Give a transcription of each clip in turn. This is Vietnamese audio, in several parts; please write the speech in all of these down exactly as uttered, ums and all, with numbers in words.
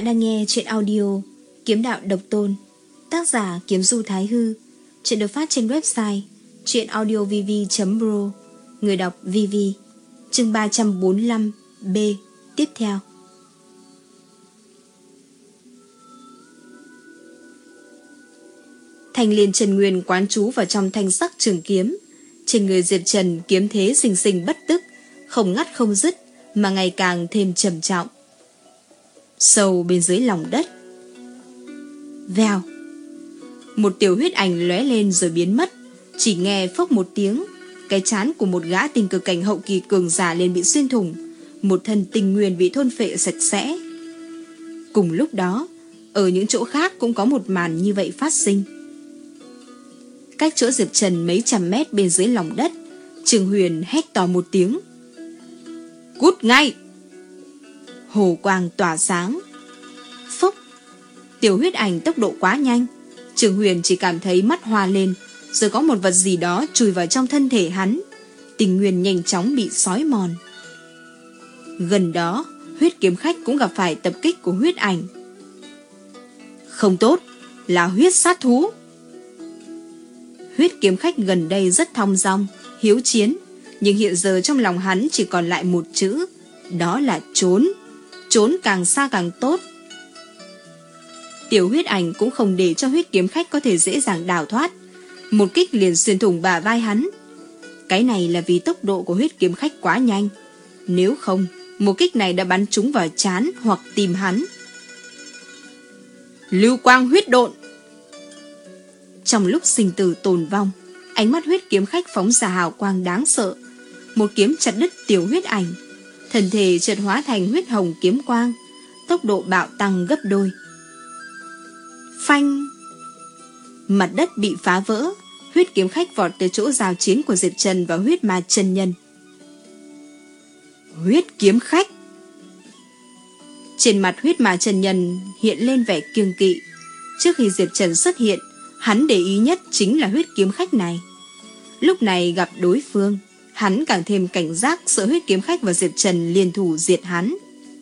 bạn đang nghe chuyện audio Kiếm Đạo Độc Tôn, tác giả Kiếm Du Thái Hư. Chuyện được phát trên website chuyenaudiovv chấm pro. Người đọc Vivi. Chương ba trăm bốn mươi lăm B. Tiếp theo. Thanh Liên Trần Nguyên quán trú vào trong thanh sắc trường kiếm. Trên người Diệp Trần kiếm thế sinh sinh bất tức, không ngắt không dứt, mà ngày càng thêm trầm trọng. Sâu bên dưới lòng đất, vèo, một tiểu huyết ảnh lóe lên rồi biến mất. Chỉ nghe phốc một tiếng, cái trán của một gã tinh cực cảnh hậu kỳ cường giả liền bị xuyên thủng, một thân tinh nguyên bị thôn phệ sạch sẽ. Cùng lúc đó, ở những chỗ khác cũng có một màn như vậy phát sinh. Cách chỗ Diệp Trần mấy trăm mét bên dưới lòng đất, Trương Huyền hét to một tiếng: "Cút ngay!" Hồ quang tỏa sáng. Phúc! Tiểu huyết ảnh tốc độ quá nhanh, Trương Huyền chỉ cảm thấy mắt hoa lên, rồi có một vật gì đó chui vào trong thân thể hắn. Tình nguyên nhanh chóng bị xói mòn. Gần đó, huyết kiếm khách cũng gặp phải tập kích của huyết ảnh. Không tốt, là huyết sát thú. Huyết kiếm khách gần đây rất thong dong, hiếu chiến, nhưng hiện giờ trong lòng hắn chỉ còn lại một chữ, đó là trốn. Trốn càng xa càng tốt. Tiểu huyết ảnh cũng không để cho huyết kiếm khách có thể dễ dàng đào thoát, một kích liền xuyên thủng bả vai hắn. Cái này là vì tốc độ của huyết kiếm khách quá nhanh, nếu không một kích này đã bắn trúng vào trán hoặc tim hắn. Lưu quang huyết độn. Trong lúc sinh tử tồn vong, ánh mắt huyết kiếm khách phóng ra hào quang đáng sợ, một kiếm chặt đứt tiểu huyết ảnh. Thân thể chợt hóa thành huyết hồng kiếm quang, tốc độ bạo tăng gấp đôi. Phanh! Mặt đất bị phá vỡ, huyết kiếm khách vọt tới chỗ giao chiến của Diệp Trần và huyết ma chân nhân. Huyết kiếm khách! Trên mặt huyết ma chân nhân hiện lên vẻ kiêng kỵ. Trước khi Diệp Trần xuất hiện, hắn để ý nhất chính là huyết kiếm khách này. Lúc này gặp đối phương, hắn càng thêm cảnh giác, sợ huyết kiếm khách và Diệp Trần liên thủ diệt hắn.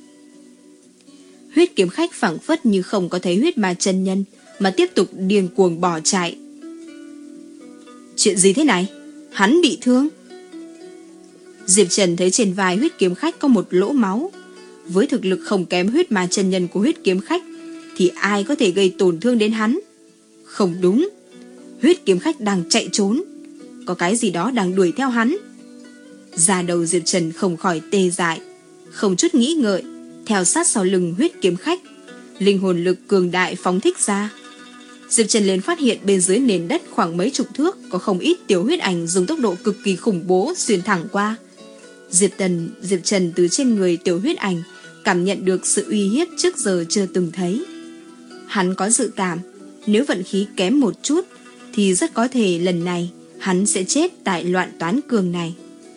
Huyết kiếm khách phảng phất như không có thấy huyết ma chân nhân, mà tiếp tục điên cuồng bỏ chạy. Chuyện gì thế này? Hắn bị thương. Diệp Trần thấy trên vai huyết kiếm khách có một lỗ máu. Với thực lực không kém huyết ma chân nhân của huyết kiếm khách, thì ai có thể gây tổn thương đến hắn? Không đúng, huyết kiếm khách đang chạy trốn, có cái gì đó đang đuổi theo hắn. Da đầu Diệp Trần không khỏi tê dại, không chút nghĩ ngợi, theo sát sau lưng huyết kiếm khách, linh hồn lực cường đại phóng thích ra. Diệp Trần liền phát hiện bên dưới nền đất khoảng mấy chục thước có không ít tiểu huyết ảnh dùng tốc độ cực kỳ khủng bố xuyên thẳng qua. Diệp Tần, Diệp Trần từ trên người tiểu huyết ảnh cảm nhận được sự uy hiếp trước giờ chưa từng thấy. Hắn có dự cảm, nếu vận khí kém một chút thì rất có thể lần này hắn sẽ chết tại loạn toán cường này.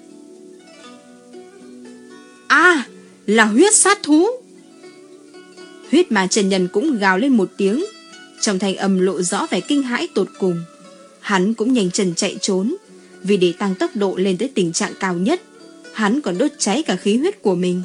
À, là huyết sát thú. Huyết ma chân nhân cũng gào lên một tiếng, trong thanh âm lộ rõ vẻ kinh hãi tột cùng. Hắn cũng nhanh chân chạy trốn, vì để tăng tốc độ lên tới tình trạng cao nhất, hắn còn đốt cháy cả khí huyết của mình.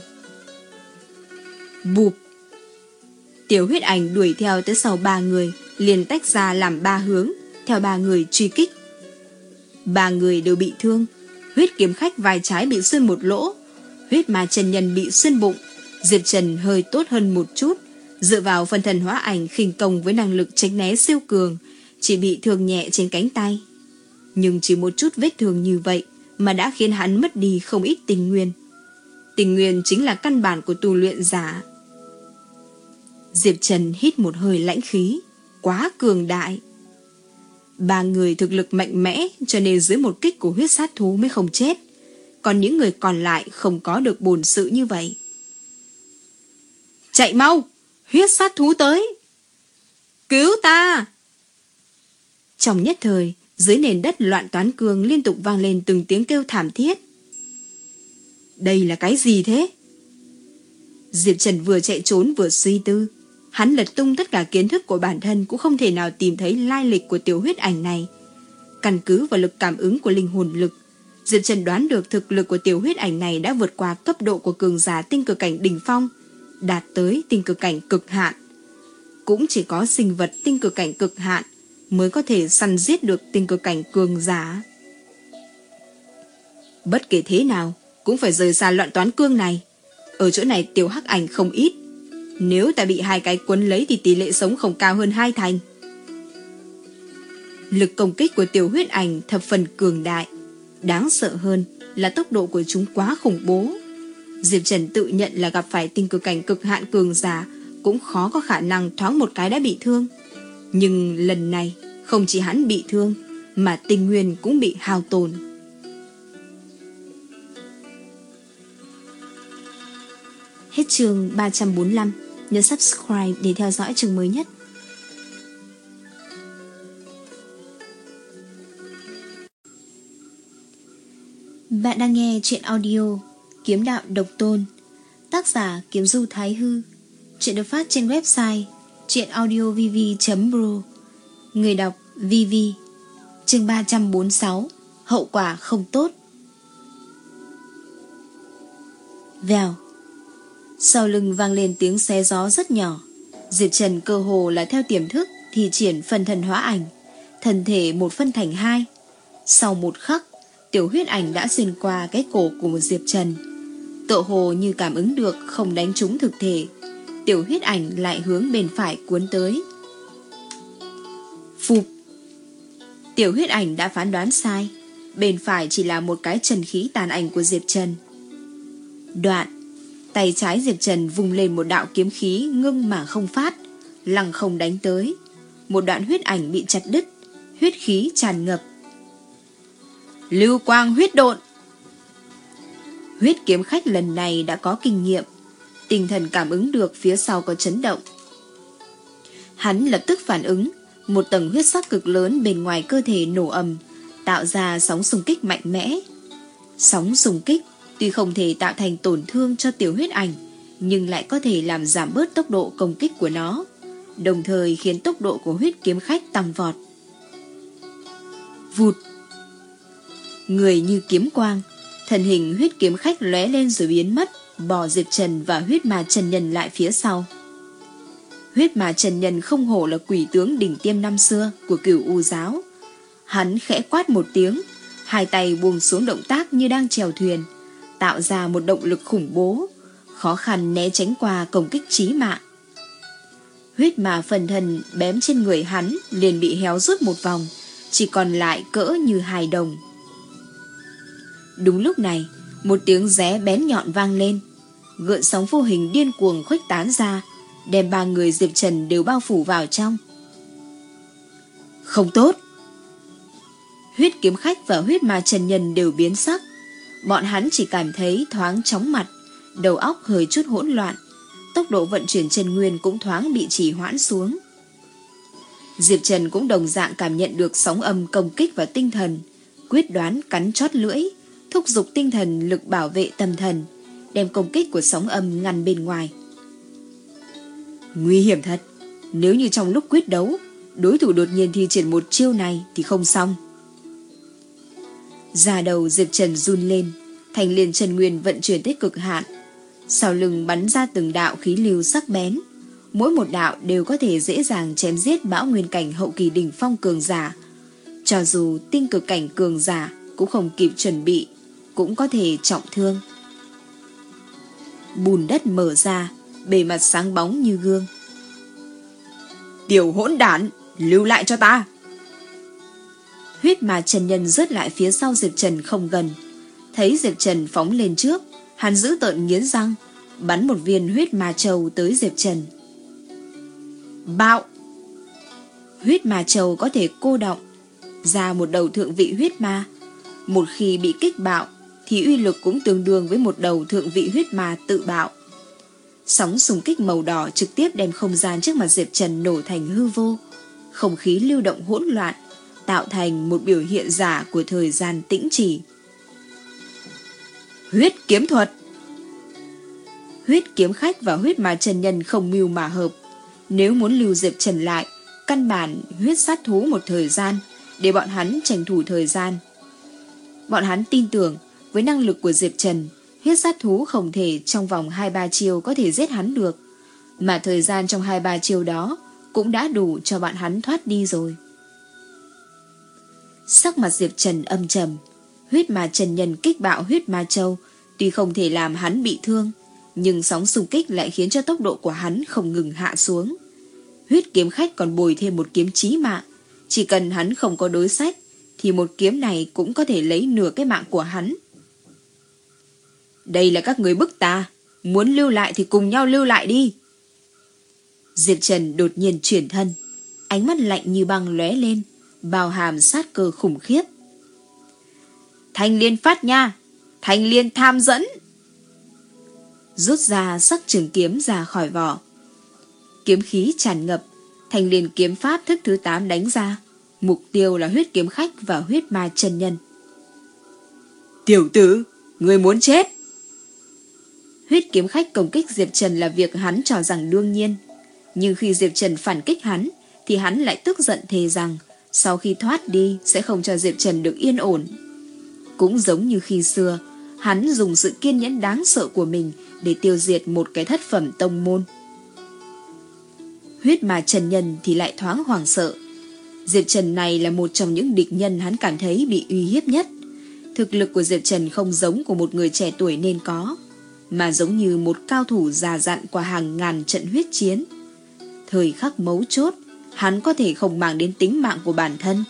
Bụp! Tiểu huyết ảnh đuổi theo tới sau ba người, liền tách ra làm ba hướng, theo ba người truy kích. Ba người đều bị thương. Huyết kiếm khách vai trái bị xuyên một lỗ, huyết ma chân nhân bị xuyên bụng. Diệp Trần hơi tốt hơn một chút, dựa vào phân thần hóa ảnh khinh công với năng lực tránh né siêu cường, chỉ bị thương nhẹ trên cánh tay. Nhưng chỉ một chút vết thương như vậy mà đã khiến hắn mất đi không ít tình nguyên. Tình nguyên chính là căn bản của tu luyện giả. Diệp Trần hít một hơi lãnh khí, quá cường đại. Ba người thực lực mạnh mẽ, cho nên dưới một kích của huyết sát thú mới không chết, còn những người còn lại không có được bổn sự như vậy. Chạy mau, huyết sát thú tới. Cứu ta! Trong nhất thời, dưới nền đất loạn toán cường liên tục vang lên từng tiếng kêu thảm thiết. Đây là cái gì thế? Diệp Trần vừa chạy trốn vừa suy tư. Hắn lật tung tất cả kiến thức của bản thân cũng không thể nào tìm thấy lai lịch của tiểu huyết ảnh này. Căn cứ vào lực cảm ứng của linh hồn lực, Diệp Trần đoán được thực lực của tiểu huyết ảnh này đã vượt qua cấp độ của cường giả tinh cực cảnh đỉnh phong, đạt tới tinh cực cảnh cực hạn. Cũng chỉ có sinh vật tinh cực cảnh cực hạn mới có thể săn giết được tinh cực cảnh cường giả. Bất kể thế nào cũng phải rời xa loạn toán cương này. Ở chỗ này tiểu hắc ảnh không ít. Nếu ta bị hai cái quấn lấy thì tỷ lệ sống không cao hơn hai thành. Lực công kích của tiểu huyết ảnh thập phần cường đại. Đáng sợ hơn là tốc độ của chúng quá khủng bố. Diệp Trần tự nhận là gặp phải tinh cực cảnh cực hạn cường giả cũng khó có khả năng thoáng một cái đã bị thương. Nhưng lần này không chỉ hắn bị thương mà tinh nguyên cũng bị hao tổn. Hết chương ba trăm bốn mươi lăm. Nhớ subscribe để theo dõi chương mới nhất. Bạn đang nghe truyện audio Kiếm Đạo Độc Tôn, tác giả Kiếm Du Thái Hư. Truyện được phát trên website truyệnaudiovv chấm pro. Người đọc Vivi. Chương ba trăm bốn mươi sáu. Hậu quả không tốt. Vèo. Sau lưng vang lên tiếng xé gió rất nhỏ. Diệp Trần cơ hồ là theo tiềm thức thi triển phân thân hóa ảnh, thân thể một phân thành hai. Sau một khắc, tiểu huyết ảnh đã xuyên qua cái cổ của Diệp Trần. Tựa hồ như cảm ứng được không đánh trúng thực thể, tiểu huyết ảnh lại hướng bên phải cuốn tới. Phụp. Tiểu huyết ảnh đã phán đoán sai. Bên phải chỉ là một cái trần khí tàn ảnh của Diệp Trần. Đoạn. Tay trái Diệp Trần vùng lên một đạo kiếm khí ngưng mà không phát, lăng không đánh tới. Một đoạn huyết ảnh bị chặt đứt, huyết khí tràn ngập. Lưu quang huyết độn. Huyết kiếm khách lần này đã có kinh nghiệm, tinh thần cảm ứng được phía sau có chấn động. Hắn lập tức phản ứng, một tầng huyết sắc cực lớn bên ngoài cơ thể nổ ầm, tạo ra sóng xung kích mạnh mẽ. Sóng xung kích tuy không thể tạo thành tổn thương cho tiểu huyết ảnh, nhưng lại có thể làm giảm bớt tốc độ công kích của nó, đồng thời khiến tốc độ của huyết kiếm khách tăng vọt. Vụt. Người như kiếm quang, thân hình huyết kiếm khách lóe lên rồi biến mất, bỏ Diệp Trần và huyết ma chân nhân lại phía sau. Huyết ma chân nhân không hổ là quỷ tướng đỉnh tiêm năm xưa của Cửu U giáo. Hắn khẽ quát một tiếng, hai tay buông xuống động tác như đang chèo thuyền, tạo ra một động lực khủng bố, khó khăn né tránh qua công kích chí mạng. Huyết ma phần thân bém trên người hắn liền bị héo rút một vòng, chỉ còn lại cỡ như hài đồng. Đúng lúc này, một tiếng ré bén nhọn vang lên, gợn sóng vô hình điên cuồng khuếch tán ra, đem ba người Diệp Trần đều bao phủ vào trong. Không tốt. Huyết kiếm khách và huyết ma chân nhân đều biến sắc. Bọn hắn chỉ cảm thấy thoáng chóng mặt, đầu óc hơi chút hỗn loạn, tốc độ vận chuyển chân nguyên cũng thoáng bị trì hoãn xuống. Diệp Trần cũng đồng dạng cảm nhận được sóng âm công kích vào tinh thần, quyết đoán cắn chót lưỡi, thúc giục tinh thần lực bảo vệ tâm thần, đem công kích của sóng âm ngăn bên ngoài. Nguy hiểm thật, nếu như trong lúc quyết đấu, đối thủ đột nhiên thi triển một chiêu này thì không xong. Da đầu Diệp Trần run lên, thành liền chân nguyên vận chuyển tới cực hạn, sau lưng bắn ra từng đạo khí lưu sắc bén, mỗi một đạo đều có thể dễ dàng chém giết bão nguyên cảnh hậu kỳ đỉnh phong cường giả. Cho dù tinh cực cảnh cường giả cũng không kịp chuẩn bị, cũng có thể trọng thương. Bùn đất mở ra, bề mặt sáng bóng như gương. Tiểu hỗn đản, lưu lại cho ta. Huyết ma chân nhân rớt lại phía sau Diệp Trần không gần. Thấy Diệp Trần phóng lên trước, hắn giữ tợn nghiến răng, bắn một viên huyết ma châu tới Diệp Trần. Bạo. Huyết ma châu có thể cô động ra một đầu thượng vị huyết ma. Một khi bị kích bạo thì uy lực cũng tương đương với một đầu thượng vị huyết ma tự bạo. Sóng xung kích màu đỏ trực tiếp đem không gian trước mặt Diệp Trần nổ thành hư vô, không khí lưu động hỗn loạn, tạo thành một biểu hiện giả của thời gian tĩnh trì. Huyết kiếm thuật. Huyết kiếm khách và huyết ma chân nhân không mưu mà hợp. Nếu muốn lưu Diệp Trần lại, căn bản huyết sát thú một thời gian, để bọn hắn tranh thủ thời gian. Bọn hắn tin tưởng với năng lực của Diệp Trần, huyết sát thú không thể trong vòng hai ba chiêu có thể giết hắn được, mà thời gian trong hai ba chiêu đó cũng đã đủ cho bọn hắn thoát đi rồi. Sắc mặt Diệp Trần âm trầm. Huyết ma chân nhân kích bạo huyết ma châu tuy không thể làm hắn bị thương, nhưng sóng xung kích lại khiến cho tốc độ của hắn không ngừng hạ xuống. Huyết kiếm khách còn bồi thêm một kiếm chí mạng, chỉ cần hắn không có đối sách thì một kiếm này cũng có thể lấy nửa cái mạng của hắn. Đây là các người bức ta, muốn lưu lại thì cùng nhau lưu lại đi. Diệp Trần đột nhiên chuyển thân, ánh mắt lạnh như băng lóe lên, bao hàm sát cơ khủng khiếp. Thanh liên phát nha, thanh liên tham dẫn. Rút ra sắc trường kiếm ra khỏi vỏ. Kiếm khí tràn ngập, thanh liên kiếm pháp thức thứ tám đánh ra. Mục tiêu là huyết kiếm khách và huyết ma chân nhân. Tiểu tử, người muốn chết. Huyết kiếm khách công kích Diệp Trần là việc hắn cho rằng đương nhiên. Nhưng khi Diệp Trần phản kích hắn, thì hắn lại tức giận thề rằng sau khi thoát đi sẽ không cho Diệp Trần được yên ổn. Cũng giống như khi xưa, hắn dùng sự kiên nhẫn đáng sợ của mình để tiêu diệt một cái thất phẩm tông môn. Huyết ma chân nhân thì lại thoáng hoảng sợ. Diệp Trần này là một trong những địch nhân hắn cảm thấy bị uy hiếp nhất. Thực lực của Diệp Trần không giống của một người trẻ tuổi nên có, mà giống như một cao thủ già dặn qua hàng ngàn trận huyết chiến. Thời khắc mấu chốt, hắn có thể không mang đến tính mạng của bản thân.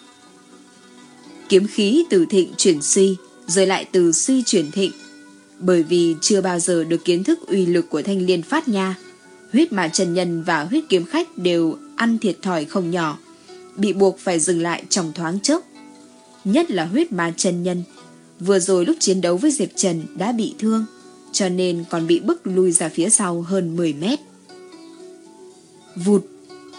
Kiếm khí từ thịnh chuyển suy, rồi lại từ suy chuyển thịnh. Bởi vì chưa bao giờ được kiến thức uy lực của thanh liên phát nha, huyết ma chân nhân và huyết kiếm khách đều ăn thiệt thòi không nhỏ, bị buộc phải dừng lại trong thoáng chốc. Nhất là huyết ma chân nhân, vừa rồi lúc chiến đấu với Diệp Trần đã bị thương, cho nên còn bị bức lui ra phía sau hơn mười mét. Vụt!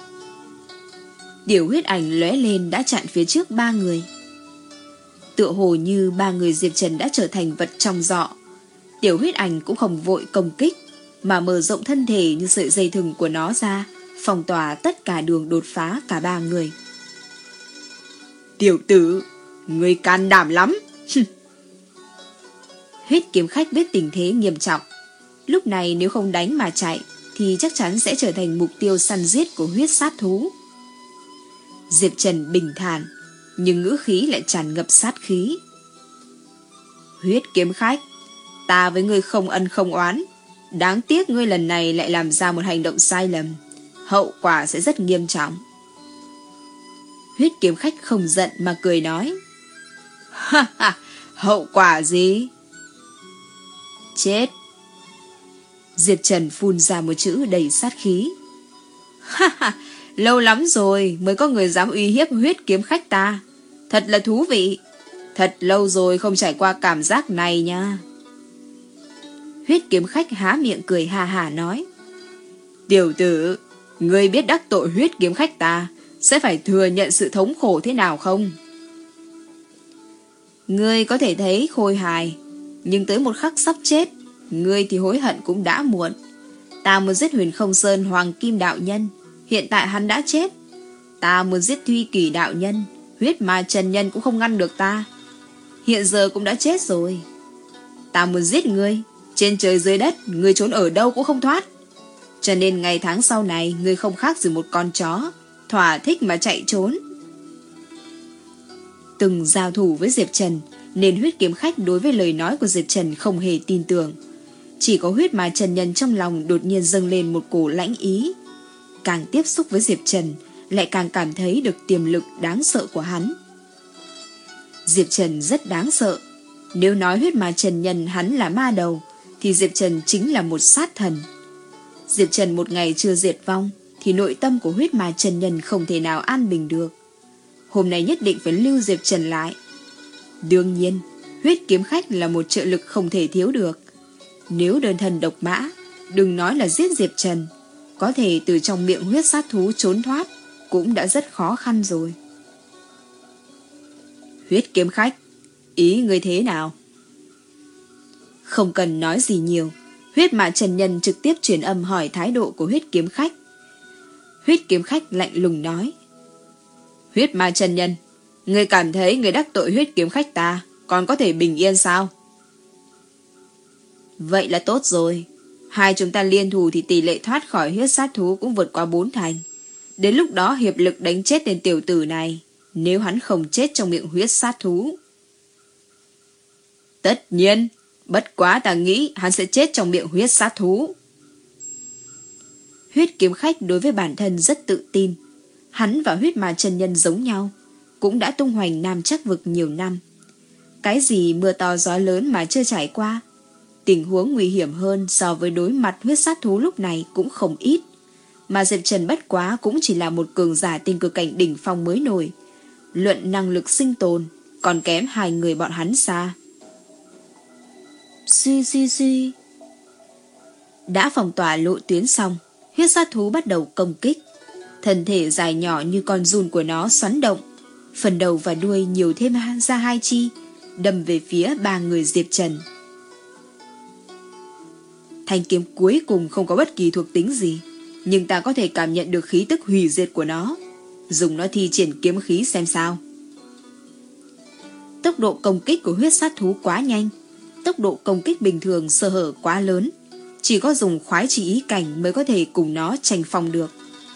Tiểu huyết ảnh lóe lên đã chặn phía trước ba người. Tựa hồ như ba người Diệp Trần đã trở thành vật trong giọ. Tiểu huyết ảnh cũng không vội công kích, mà mở rộng thân thể như sợi dây thừng của nó ra, phong tỏa tất cả đường đột phá cả ba người. Tiểu tử, ngươi can đảm lắm. Huyết kiếm khách biết tình thế nghiêm trọng. Lúc này nếu không đánh mà chạy thì chắc chắn sẽ trở thành mục tiêu săn giết của huyết sát thú. Diệp Trần bình thản, nhưng ngữ khí lại tràn ngập sát khí. Huyết kiếm khách, ta với ngươi không ân không oán, đáng tiếc ngươi lần này lại làm ra một hành động sai lầm, hậu quả sẽ rất nghiêm trọng. Huyết kiếm khách không giận mà cười nói. Ha ha, hậu quả gì? Chết. Diệp Trần phun ra một chữ đầy sát khí. Ha ha, lâu lắm rồi mới có người dám uy hiếp huyết kiếm khách ta. Thật là thú vị. Thật lâu rồi không trải qua cảm giác này nha. Huyết kiếm khách há miệng cười ha hà nói. Tiểu tử, ngươi biết đắc tội huyết kiếm khách ta sẽ phải thừa nhận sự thống khổ thế nào không? Ngươi có thể thấy khôi hài, nhưng tới một khắc sắp chết, ngươi thì hối hận cũng đã muộn. Ta muốn giết Huyền Không Sơn Hoàng Kim đạo nhân, hiện tại hắn đã chết. Ta muốn giết Thuy Kỳ đạo nhân, huyết ma chân nhân cũng không ngăn được ta, hiện giờ cũng đã chết rồi. Ta muốn giết ngươi, trên trời dưới đất ngươi trốn ở đâu cũng không thoát. Cho nên ngày tháng sau này ngươi không khác gì một con chó, thỏa thích mà chạy trốn. Từng giao thủ với Diệp Trần, nên huyết kiếm khách đối với lời nói của Diệp Trần không hề tin tưởng. Chỉ có huyết ma chân nhân trong lòng đột nhiên dâng lên một cổ lãnh ý. Càng tiếp xúc với Diệp Trần, lại càng cảm thấy được tiềm lực đáng sợ của hắn. Diệp Trần rất đáng sợ. Nếu nói huyết ma chân nhân hắn là ma đầu, thì Diệp Trần chính là một sát thần. Diệp Trần một ngày chưa diệt vong, thì nội tâm của huyết ma chân nhân không thể nào an bình được. Hôm nay nhất định phải lưu Diệp Trần lại. Đương nhiên, huyết kiếm khách là một trợ lực không thể thiếu được. Nếu đơn thân độc mã, đừng nói là giết Diệp Trần, có thể từ trong miệng huyết sát thú trốn thoát cũng đã rất khó khăn rồi. Huyết kiếm khách, ý ngươi thế nào? Không cần nói gì nhiều, huyết ma chân nhân trực tiếp truyền âm hỏi thái độ của huyết kiếm khách. Huyết kiếm khách lạnh lùng nói. Huyết ma chân nhân, ngươi cảm thấy người đắc tội huyết kiếm khách ta còn có thể bình yên sao? Vậy là tốt rồi. Hai chúng ta liên thủ thì tỷ lệ thoát khỏi huyết sát thú cũng vượt qua bốn thành. Đến lúc đó hiệp lực đánh chết tên tiểu tử này, nếu hắn không chết trong miệng huyết sát thú. Tất nhiên, bất quá ta nghĩ hắn sẽ chết trong miệng huyết sát thú. Huyết kiếm khách đối với bản thân rất tự tin. Hắn và huyết ma chân nhân giống nhau, cũng đã tung hoành Nam Trắc vực nhiều năm. Cái gì mưa to gió lớn mà chưa trải qua. Tình huống nguy hiểm hơn so với đối mặt huyết sát thú lúc này cũng không ít. Mà Diệp Trần bất quá cũng chỉ là một cường giả tinh cực cảnh đỉnh phong mới nổi. Luận năng lực sinh tồn còn kém hai người bọn hắn xa. Suy suy suy. Đã phong tỏa lộ tuyến xong, huyết sát thú bắt đầu công kích. Thân thể dài nhỏ như con giun của nó xoắn động, phần đầu và đuôi nhiều thêm ra hai chi, đâm về phía ba người Diệp Trần. Thanh kiếm cuối cùng không có bất kỳ thuộc tính gì, nhưng ta có thể cảm nhận được khí tức hủy diệt của nó. Dùng nó thi triển kiếm khí xem sao. Tốc độ công kích của huyết sát thú quá nhanh, tốc độ công kích bình thường sơ hở quá lớn. Chỉ có dùng khoái chỉ ý cảnh mới có thể cùng nó tranh phong được.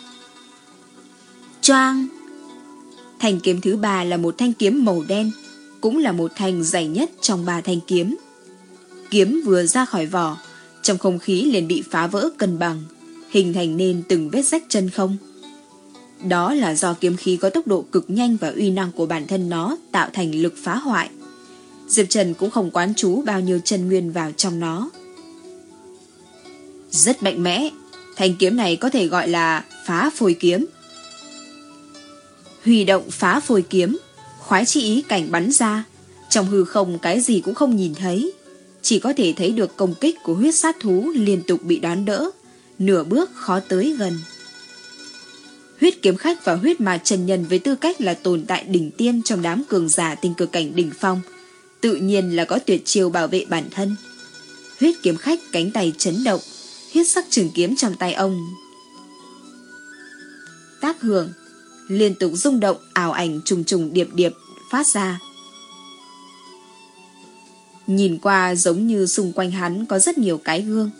Choang! Thanh kiếm thứ ba là một thanh kiếm màu đen, cũng là một thanh dày nhất trong ba thanh kiếm. Kiếm vừa ra khỏi vỏ, trong không khí liền bị phá vỡ cân bằng, hình thành nên từng vết rách chân không. Đó là do kiếm khí có tốc độ cực nhanh và uy năng của bản thân nó tạo thành lực phá hoại. Diệp Trần cũng không quán trú bao nhiêu chân nguyên vào trong nó. Rất mạnh mẽ, thanh kiếm này có thể gọi là phá phôi kiếm. Huy động phá phôi kiếm, khoái chi ý cảnh bắn ra, trong hư không cái gì cũng không nhìn thấy, chỉ có thể thấy được công kích của huyết sát thú liên tục bị đón đỡ, nửa bước khó tới gần. Huyết kiếm khách và huyết ma chân nhân với tư cách là tồn tại đỉnh tiên trong đám cường giả tinh cực cảnh đỉnh phong, tự nhiên là có tuyệt chiêu bảo vệ bản thân. Huyết kiếm khách cánh tay chấn động, huyết sắc trường kiếm trong tay ông tác hưởng, liên tục rung động, ảo ảnh trùng trùng điệp điệp phát ra. Nhìn qua giống như xung quanh hắn có rất nhiều cái gương.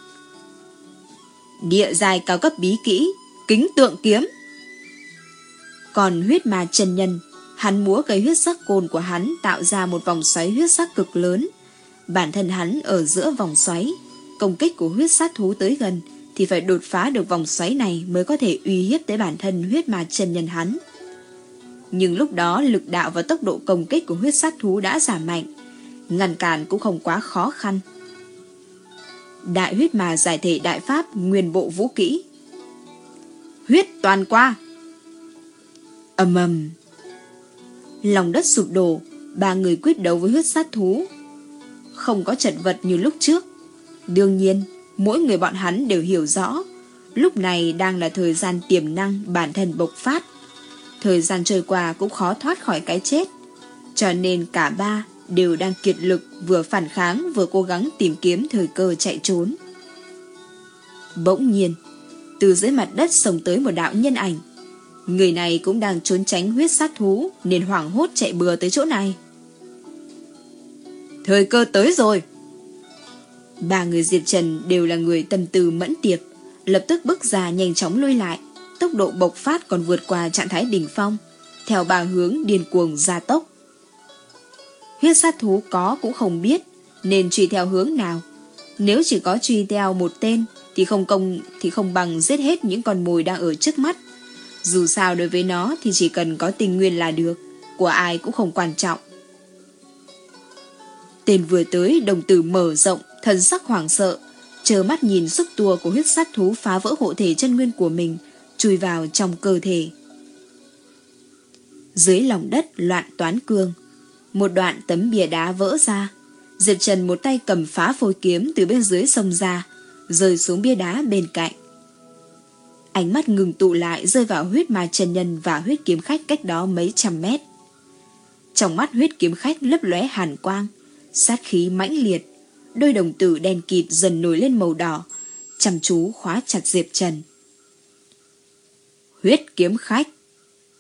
Địa giai cao cấp bí kỹ, kính tượng kiếm. Còn huyết ma chân nhân, hắn múa cây huyết sắc côn của hắn tạo ra một vòng xoáy huyết sắc cực lớn. Bản thân hắn ở giữa vòng xoáy, công kích của huyết sát thú tới gần thì phải đột phá được vòng xoáy này mới có thể uy hiếp tới bản thân huyết ma chân nhân hắn. Nhưng lúc đó lực đạo và tốc độ công kích của huyết sát thú đã giảm mạnh, ngăn cản cũng không quá khó khăn. Đại huyết ma giải thể đại pháp nguyên bộ vũ kỹ. Huyết toàn qua. Ầm ầm. Lòng đất sụp đổ, ba người quyết đấu với huyết sát thú. Không có chật vật như lúc trước. Đương nhiên, mỗi người bọn hắn đều hiểu rõ, lúc này đang là thời gian tiềm năng bản thân bộc phát. Thời gian trôi qua cũng khó thoát khỏi cái chết, cho nên cả ba đều đang kiệt lực, vừa phản kháng vừa cố gắng tìm kiếm thời cơ chạy trốn. Bỗng nhiên, từ dưới mặt đất xông tới một đạo nhân ảnh. Người này cũng đang trốn tránh huyết sát thú nên hoảng hốt chạy bừa tới chỗ này. Thời cơ tới rồi. Ba người Diệp Trần đều là người tâm tư mẫn tiệp, lập tức bước ra nhanh chóng lui lại, tốc độ bộc phát còn vượt qua trạng thái đỉnh phong, theo ba hướng điên cuồng gia tốc. Huyết sát thú có cũng không biết nên truy theo hướng nào. Nếu chỉ có truy theo một tên thì không công thì không bằng giết hết những con mồi đang ở trước mắt. Dù sao đối với nó thì chỉ cần có tình nguyên là được, của ai cũng không quan trọng. Tên vừa tới đồng tử mở rộng, thần sắc hoảng sợ, trơ mắt nhìn xúc tua của huyết sát thú phá vỡ hộ thể chân nguyên của mình, chui vào trong cơ thể. Dưới lòng đất loạn toán cương, một đoạn tấm bìa đá vỡ ra. Diệp Trần một tay cầm phá phôi kiếm từ bên dưới xông ra, rơi xuống bia đá bên cạnh. Ánh mắt ngừng tụ lại rơi vào huyết ma chân nhân và huyết kiếm khách cách đó mấy trăm mét. Trong mắt huyết kiếm khách lấp lóe hàn quang, sát khí mãnh liệt, đôi đồng tử đen kịt dần nổi lên màu đỏ, chăm chú khóa chặt Diệp Trần. Huyết kiếm khách.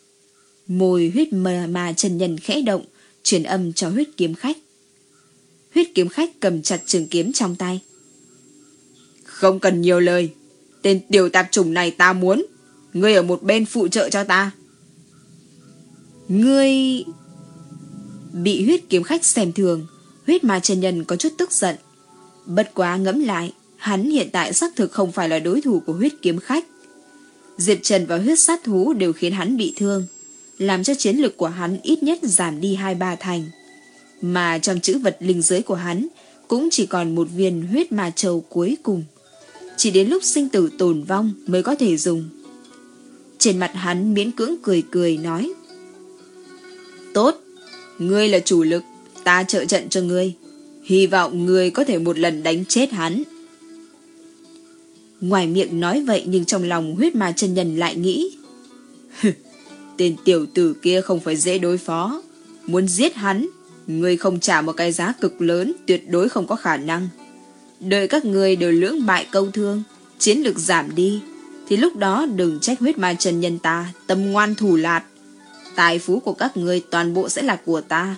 Môi huyết ma, ma chân nhân khẽ động, truyền âm cho huyết kiếm khách. Huyết kiếm khách cầm chặt trường kiếm trong tay. Không cần nhiều lời. Tên tiểu tạp chủng này ta muốn. Ngươi ở một bên phụ trợ cho ta. Ngươi... Bị huyết kiếm khách xem thường, huyết ma chân nhân có chút tức giận. Bất quá ngẫm lại, hắn hiện tại xác thực không phải là đối thủ của huyết kiếm khách. Diệp Trần và huyết sát thú đều khiến hắn bị thương, làm cho chiến lực của hắn ít nhất giảm đi hai ba thành. Mà trong chữ vật linh giới của hắn cũng chỉ còn một viên huyết ma châu cuối cùng. Chỉ đến lúc sinh tử tồn vong mới có thể dùng. Trên mặt hắn miễn cưỡng cười cười nói: Tốt, ngươi là chủ lực, ta trợ trận cho ngươi. Hy vọng ngươi có thể một lần đánh chết hắn. Ngoài miệng nói vậy nhưng trong lòng huyết ma chân nhân lại nghĩ: Tên tiểu tử kia không phải dễ đối phó. Muốn giết hắn, ngươi không trả một cái giá cực lớn, tuyệt đối không có khả năng. Đợi các ngươi đều lưỡng bại câu thương, chiến lực giảm đi, thì lúc đó đừng trách huyết ma chân nhân ta tâm ngoan thủ lạt. Tài phú của các ngươi toàn bộ sẽ là của ta.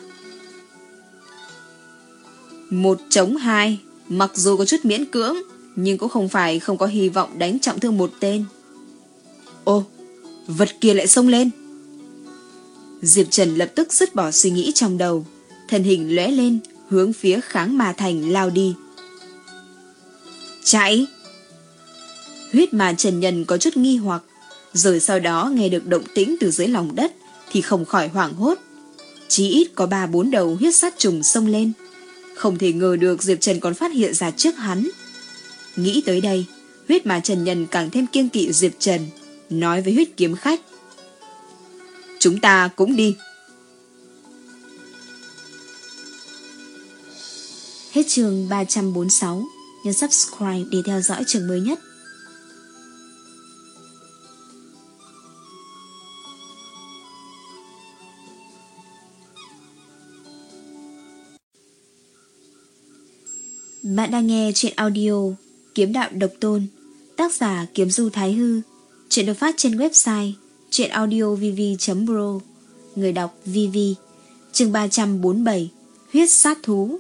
Một chống hai, mặc dù có chút miễn cưỡng, nhưng cũng không phải không có hy vọng đánh trọng thương một tên. Ô, vật kia lại xông lên. Diệp Trần lập tức dứt bỏ suy nghĩ trong đầu, thân hình lóe lên, hướng phía Kháng Ma Thành lao đi. Chạy! Huyết ma chân nhân có chút nghi hoặc, rồi sau đó nghe được động tĩnh từ dưới lòng đất thì không khỏi hoảng hốt. Chí ít có ba bốn đầu huyết sát trùng xông lên. Không thể ngờ được Diệp Trần còn phát hiện ra trước hắn. Nghĩ tới đây, huyết ma chân nhân càng thêm kiêng kỵ Diệp Trần, nói với huyết kiếm khách: Chúng ta cũng đi. Hết chương ba trăm bốn mươi sáu. Nhấn subscribe để theo dõi chương mới nhất. Bạn đang nghe truyện audio Kiếm Đạo Độc Tôn, tác giả Kiếm Du Thái Hư. Truyện được phát trên website truyệnaudiovv chấm pro. Người đọc Vivi. Chương ba trăm bốn mươi bảy. Huyết sát thú.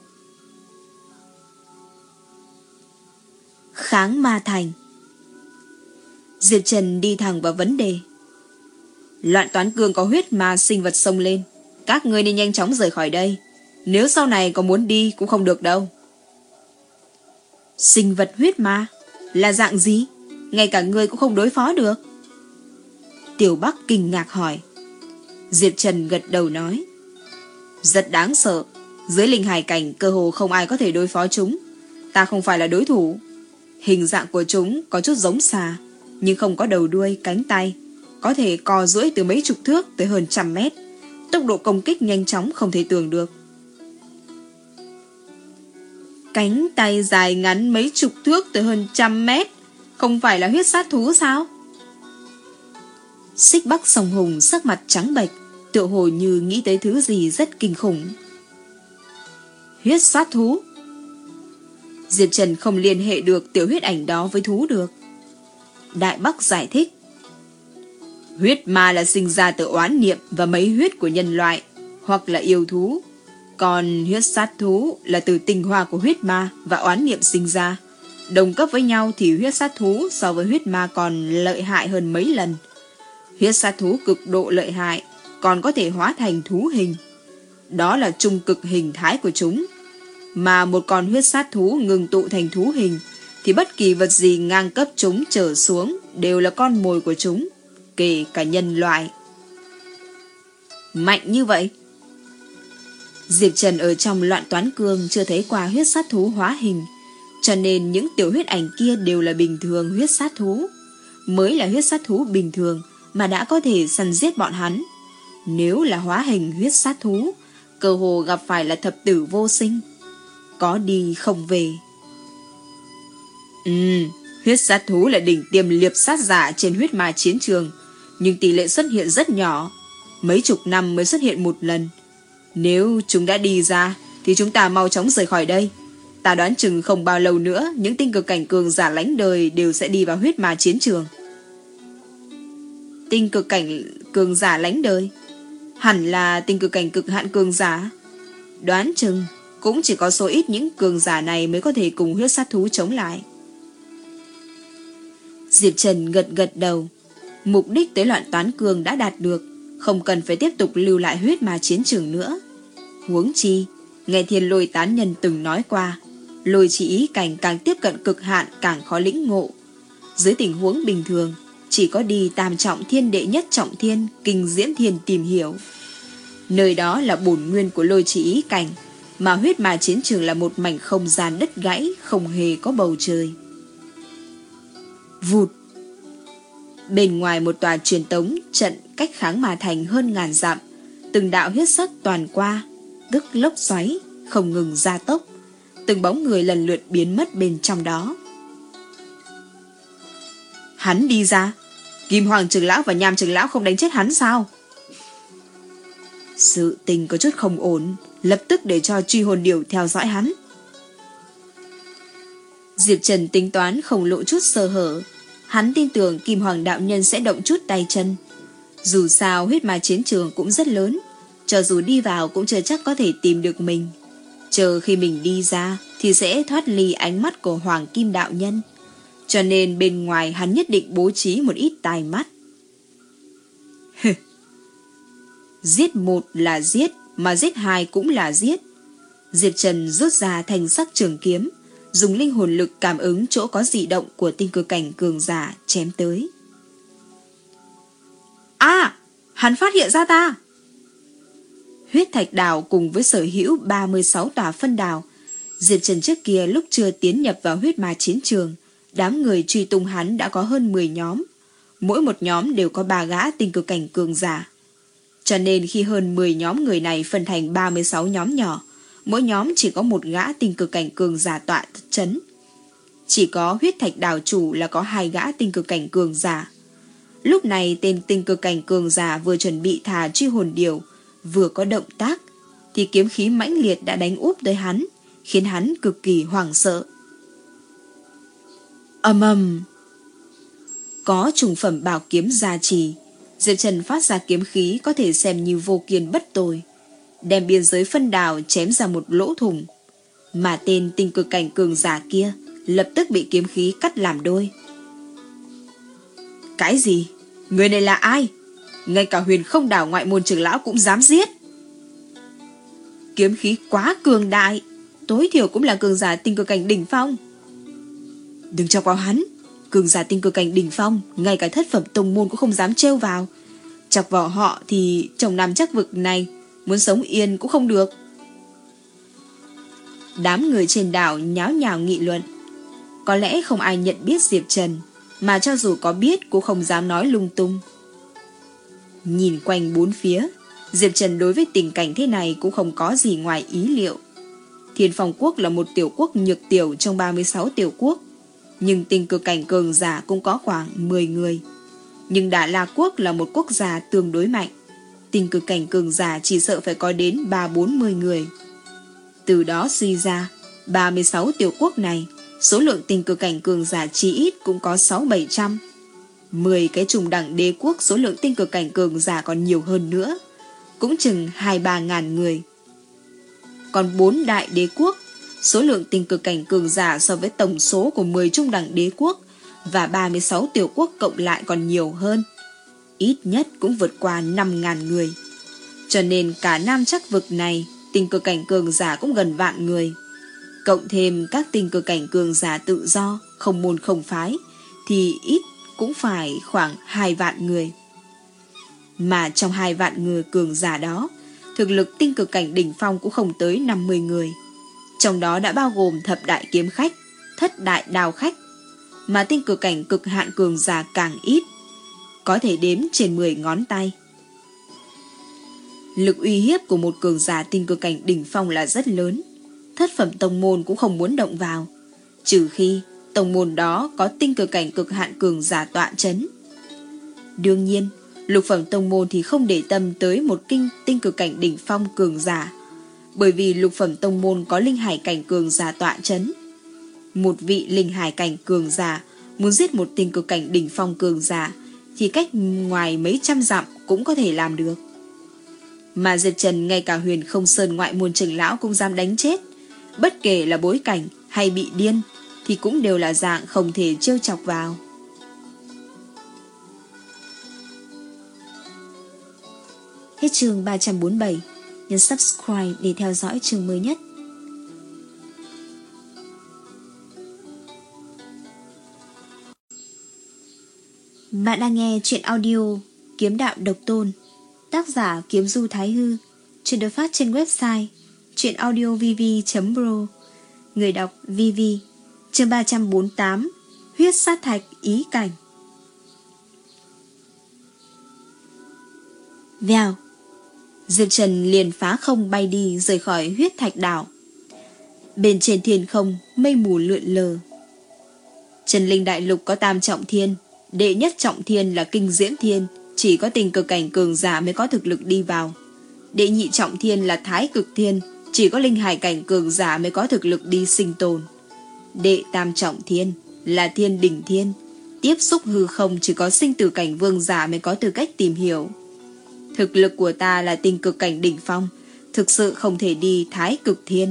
Kháng Ma Thành. Diệp Trần đi thẳng vào vấn đề. Loạn Toán Cương có huyết ma sinh vật xông lên, các ngươi nên nhanh chóng rời khỏi đây. Nếu sau này có muốn đi cũng không được đâu. Sinh vật huyết ma là dạng gì? Ngay cả ngươi cũng không đối phó được. Tiểu Bắc kinh ngạc hỏi. Diệp Trần gật đầu nói: Rất đáng sợ. Dưới linh hải cảnh cơ hồ không ai có thể đối phó chúng. Ta không phải là đối thủ. Hình dạng của chúng có chút giống xà, nhưng không có đầu đuôi, cánh tay, có thể co duỗi từ mấy chục thước tới hơn trăm mét. Tốc độ công kích nhanh chóng không thể tưởng được. Cánh tay dài ngắn mấy chục thước tới hơn trăm mét, không phải là huyết sát thú sao? Xích Bắc Sông Hùng sắc mặt trắng bệch, tựa hồ như nghĩ tới thứ gì rất kinh khủng. Huyết sát thú? Diệp Trần không liên hệ được tiểu huyết ảnh đó với thú được. Đại Bắc giải thích: Huyết ma là sinh ra từ oán niệm và mấy huyết của nhân loại, hoặc là yêu thú. Còn huyết sát thú là từ tinh hoa của huyết ma và oán niệm sinh ra. Đồng cấp với nhau thì huyết sát thú so với huyết ma còn lợi hại hơn mấy lần. Huyết sát thú cực độ lợi hại, còn có thể hóa thành thú hình. Đó là trung cực hình thái của chúng. Mà một con huyết sát thú ngừng tụ thành thú hình thì bất kỳ vật gì ngang cấp chúng trở xuống đều là con mồi của chúng, kể cả nhân loại. Mạnh như vậy? Diệp Trần ở trong Loạn Toán Cương chưa thấy qua huyết sát thú hóa hình, cho nên những tiểu huyết ảnh kia đều là bình thường huyết sát thú. Mới là huyết sát thú bình thường mà đã có thể săn giết bọn hắn. Nếu là hóa hình huyết sát thú, cơ hồ gặp phải là thập tử vô sinh, có đi không về. Ừ, huyết sát thú là đỉnh tiêm liệp sát giả trên huyết ma chiến trường, nhưng tỷ lệ xuất hiện rất nhỏ, mấy chục năm mới xuất hiện một lần. Nếu chúng đã đi ra thì chúng ta mau chóng rời khỏi đây. Ta đoán chừng không bao lâu nữa những tinh cực cảnh cường giả lánh đời đều sẽ đi vào huyết ma chiến trường. Tinh cực cảnh cường giả lánh đời? Hẳn là tinh cực cảnh cực hạn cường giả. Đoán chừng cũng chỉ có số ít những cường giả này mới có thể cùng huyết sát thú chống lại. Diệp Trần gật gật đầu. Mục đích tới loạn toán cường đã đạt được, không cần phải tiếp tục lưu lại huyết ma chiến trường nữa. Huống chi, nghe Thiên Lôi tán nhân từng nói qua, lôi chỉ ý cảnh càng tiếp cận cực hạn càng khó lĩnh ngộ. Dưới tình huống bình thường, chỉ có đi tam trọng thiên đệ nhất trọng thiên, kinh diễm thiên tìm hiểu. Nơi đó là bổn nguyên của lôi chỉ ý cảnh, mà huyết ma chiến trường là một mảnh không gian đất gãy, không hề có bầu trời. Vụt! Bên ngoài một tòa truyền tống trận cách kháng ma thành hơn ngàn dặm, từng đạo huyết sắc toàn qua, tức lốc xoáy, không ngừng gia tốc, từng bóng người lần lượt biến mất bên trong đó. Hắn đi ra, Kim Hoàng trưởng lão và Nham trưởng lão không đánh chết hắn sao? Sự tình có chút không ổn, lập tức để cho truy hồn điểu theo dõi hắn. Diệp Trần tính toán không lộ chút sơ hở. Hắn tin tưởng Kim Hoàng đạo nhân sẽ động chút tay chân. Dù sao huyết ma chiến trường cũng rất lớn, cho dù đi vào cũng chưa chắc có thể tìm được mình. Chờ khi mình đi ra thì sẽ thoát ly ánh mắt của Hoàng Kim đạo nhân. Cho nên bên ngoài hắn nhất định bố trí một ít tai mắt. Giết một là giết, mà giết hai cũng là giết. Diệp Trần rút ra thành sắc trường kiếm, dùng linh hồn lực cảm ứng chỗ có dị động của tinh cực cảnh cường giả chém tới. À! Hắn phát hiện ra ta! Huyết thạch đảo cùng với sở hữu ba mươi sáu tòa phân đảo. Diệp Trần trước kia lúc chưa tiến nhập vào huyết ma chiến trường, đám người truy tung hắn đã có hơn mười nhóm. Mỗi một nhóm đều có ba gã tinh cực cảnh cường giả. Cho nên khi hơn mười nhóm người này phân thành ba mươi sáu nhóm nhỏ, mỗi nhóm chỉ có một gã tinh cực cảnh cường giả tọa chấn. Chỉ có huyết thạch đảo chủ là có hai gã tinh cực cảnh cường giả. Lúc này tên tinh cực cảnh cường giả vừa chuẩn bị thả truy hồn điểu, vừa có động tác, thì kiếm khí mãnh liệt đã đánh úp tới hắn, khiến hắn cực kỳ hoảng sợ. Ầm ầm! Có trùng phẩm bảo kiếm gia trì, Diệp Trần phát ra kiếm khí có thể xem như vô kiên bất tồi, đem biên giới phân đảo chém ra một lỗ thủng, mà tên tinh cực cảnh cường giả kia lập tức bị kiếm khí cắt làm đôi. Cái gì? Người này là ai? Ngay cả Huyền Không đảo ngoại môn trưởng lão cũng dám giết. Kiếm khí quá cường đại, tối thiểu cũng là cường giả tinh cực cảnh đỉnh phong. Đừng chọc vào hắn, cường giả tinh cực cảnh đỉnh phong, ngay cả thất phẩm tông môn cũng không dám trêu vào. Chọc vào họ thì trong năm chắc vực này muốn sống yên cũng không được. Đám người trên đảo nháo nhào nghị luận. Có lẽ không ai nhận biết Diệp Trần, mà cho dù có biết cũng không dám nói lung tung. Nhìn quanh bốn phía, Diệp Trần đối với tình cảnh thế này cũng không có gì ngoài ý liệu. Thiên Phong Quốc là một tiểu quốc nhược tiểu trong ba mươi sáu tiểu quốc, nhưng tinh cực cảnh cường giả cũng có khoảng mười người. Nhưng Đà La Quốc là một quốc gia tương đối mạnh, tinh cực cảnh cường giả chỉ sợ phải có đến ba bốn mươi người. Từ đó suy ra, ba mươi sáu tiểu quốc này, số lượng tinh cực cảnh cường giả chỉ ít cũng có sáu bảy trăm. mười cái trùng đẳng đế quốc số lượng tinh cực cảnh cường giả còn nhiều hơn nữa, cũng chừng hai ba ngàn người. Còn bốn đại đế quốc, số lượng tinh cực cảnh cường giả so với tổng số của mười trung đẳng đế quốc và ba mươi sáu tiểu quốc cộng lại còn nhiều hơn, ít nhất cũng vượt qua năm ngàn người. Cho nên cả nam chắc vực này, tinh cực cảnh cường giả cũng gần vạn người. Cộng thêm các tinh cực cảnh cường giả tự do, không môn không phái, thì ít cũng phải khoảng hai vạn người. Mà trong hai vạn người cường giả đó, thực lực tinh cực cảnh đỉnh phong cũng không tới năm mươi người. Trong đó đã bao gồm thập đại kiếm khách, thất đại đao khách, mà tinh cực cảnh cực hạn cường giả càng ít, có thể đếm trên mười ngón tay. Lực uy hiếp của một cường giả tinh cực cảnh đỉnh phong là rất lớn. Thất phẩm tông môn cũng không muốn động vào, trừ khi tông môn đó có tinh cực cảnh cực hạn cường giả tọa chấn. Đương nhiên, lục phẩm tông môn thì không để tâm tới một kinh tinh cực cảnh đỉnh phong cường giả, bởi vì lục phẩm tông môn có linh hải cảnh cường giả tọa chấn. Một vị linh hải cảnh cường giả muốn giết một tinh cực cảnh đỉnh phong cường giả thì cách ngoài mấy trăm dặm cũng có thể làm được. Mà Diệp Trần ngay cả Huyền Không Sơn ngoại môn trưởng lão cũng dám đánh chết, bất kể là bối cảnh hay bị điên, thì cũng đều là dạng không thể trêu chọc vào. Hết chương ba trăm bốn mươi bảy. Nhấn subscribe để theo dõi chương mới nhất. Bạn đang nghe chuyện audio Kiếm Đạo Độc Tôn, tác giả Kiếm Du Thái Hư. Chuyện được phát trên website chuyenaudiovv chấm pro. Người đọc vê vê. Chương ba trăm bốn mươi tám. Huyết sát thạch ý cảnh. Vèo, Diệp Trần liền phá không bay đi, rời khỏi huyết thạch đảo. Bên trên thiên không, mây mù lượn lờ. Trần Linh Đại Lục có tam trọng thiên, đệ nhất trọng thiên là Kinh Diễm Thiên, chỉ có tình cực cảnh cường giả mới có thực lực đi vào. Đệ nhị trọng thiên là Thái Cực Thiên, chỉ có linh hải cảnh cường giả mới có thực lực đi sinh tồn. Đệ tam trọng thiên là Thiên Đỉnh Thiên, tiếp xúc hư không chỉ có sinh tử cảnh vương giả mới có tư cách tìm hiểu. Thực lực của ta là tình cực cảnh đỉnh phong, thực sự không thể đi Thái Cực Thiên.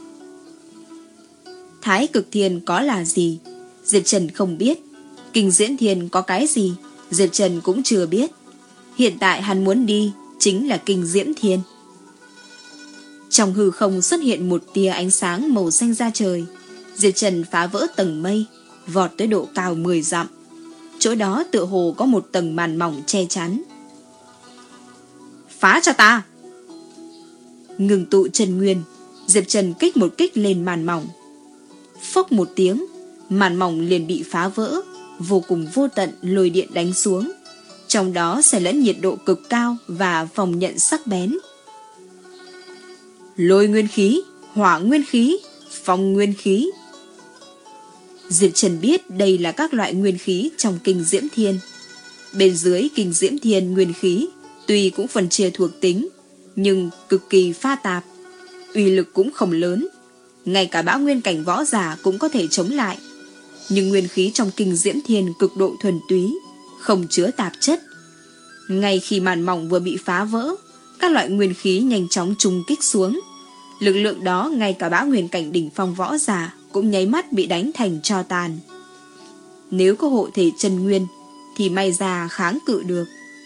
Thái Cực Thiên có là gì? Diệp Trần không biết. Kinh Diễm Thiên có cái gì? Diệp Trần cũng chưa biết. Hiện tại hắn muốn đi chính là Kinh Diễm Thiên. Trong hư không xuất hiện một tia ánh sáng màu xanh ra trời. Diệp Trần phá vỡ tầng mây, vọt tới độ cao mười dặm. Chỗ đó tựa hồ có một tầng màn mỏng che chắn. Phá cho ta! Ngừng tụ chân nguyên, Diệp Trần kích một kích lên màn mỏng. Phốc một tiếng, màn mỏng liền bị phá vỡ, vô cùng vô tận lôi điện đánh xuống. Trong đó sẽ lẫn nhiệt độ cực cao và phòng nhận sắc bén. Lôi nguyên khí, hỏa nguyên khí, phong nguyên khí. Diệp Trần biết đây là các loại nguyên khí trong Kinh Diễm Thiên. Bên dưới Kinh Diễm Thiên nguyên khí tuy cũng phần chia thuộc tính, nhưng cực kỳ pha tạp, uy lực cũng không lớn. Ngay cả bão nguyên cảnh võ giả cũng có thể chống lại. Nhưng nguyên khí trong Kinh Diễm Thiên cực độ thuần túy, không chứa tạp chất. Ngay khi màn mỏng vừa bị phá vỡ, các loại nguyên khí nhanh chóng trùng kích xuống. Lực lượng đó ngay cả bão nguyên cảnh đỉnh phong võ giả cũng nháy mắt bị đánh thành tro tàn. Nếu có hộ thể chân nguyên thì may ra kháng cự được.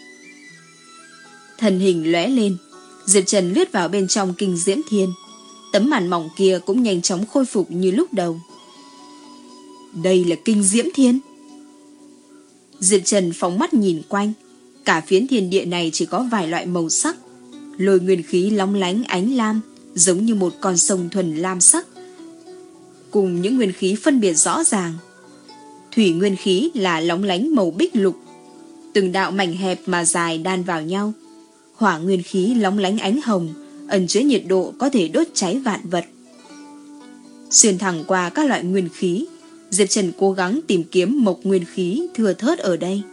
Thần hình lóe lên, Diệp Trần lướt vào bên trong Kinh Diễm Thiên. Tấm màn mỏng kia cũng nhanh chóng khôi phục như lúc đầu. Đây là Kinh Diễm Thiên. Diệp Trần phóng mắt nhìn quanh. Cả phiến thiên địa này chỉ có vài loại màu sắc. Lôi nguyên khí lóng lánh ánh lam, giống như một con sông thuần lam sắc, cùng những nguyên khí phân biệt rõ ràng. Thủy nguyên khí là lóng lánh màu bích lục, từng đạo mảnh hẹp mà dài đan vào nhau. Hỏa nguyên khí lóng lánh ánh hồng, ẩn chứa nhiệt độ có thể đốt cháy vạn vật. Xuyên thẳng qua các loại nguyên khí, Diệp Trần cố gắng tìm kiếm mộc nguyên khí thừa thớt ở đây.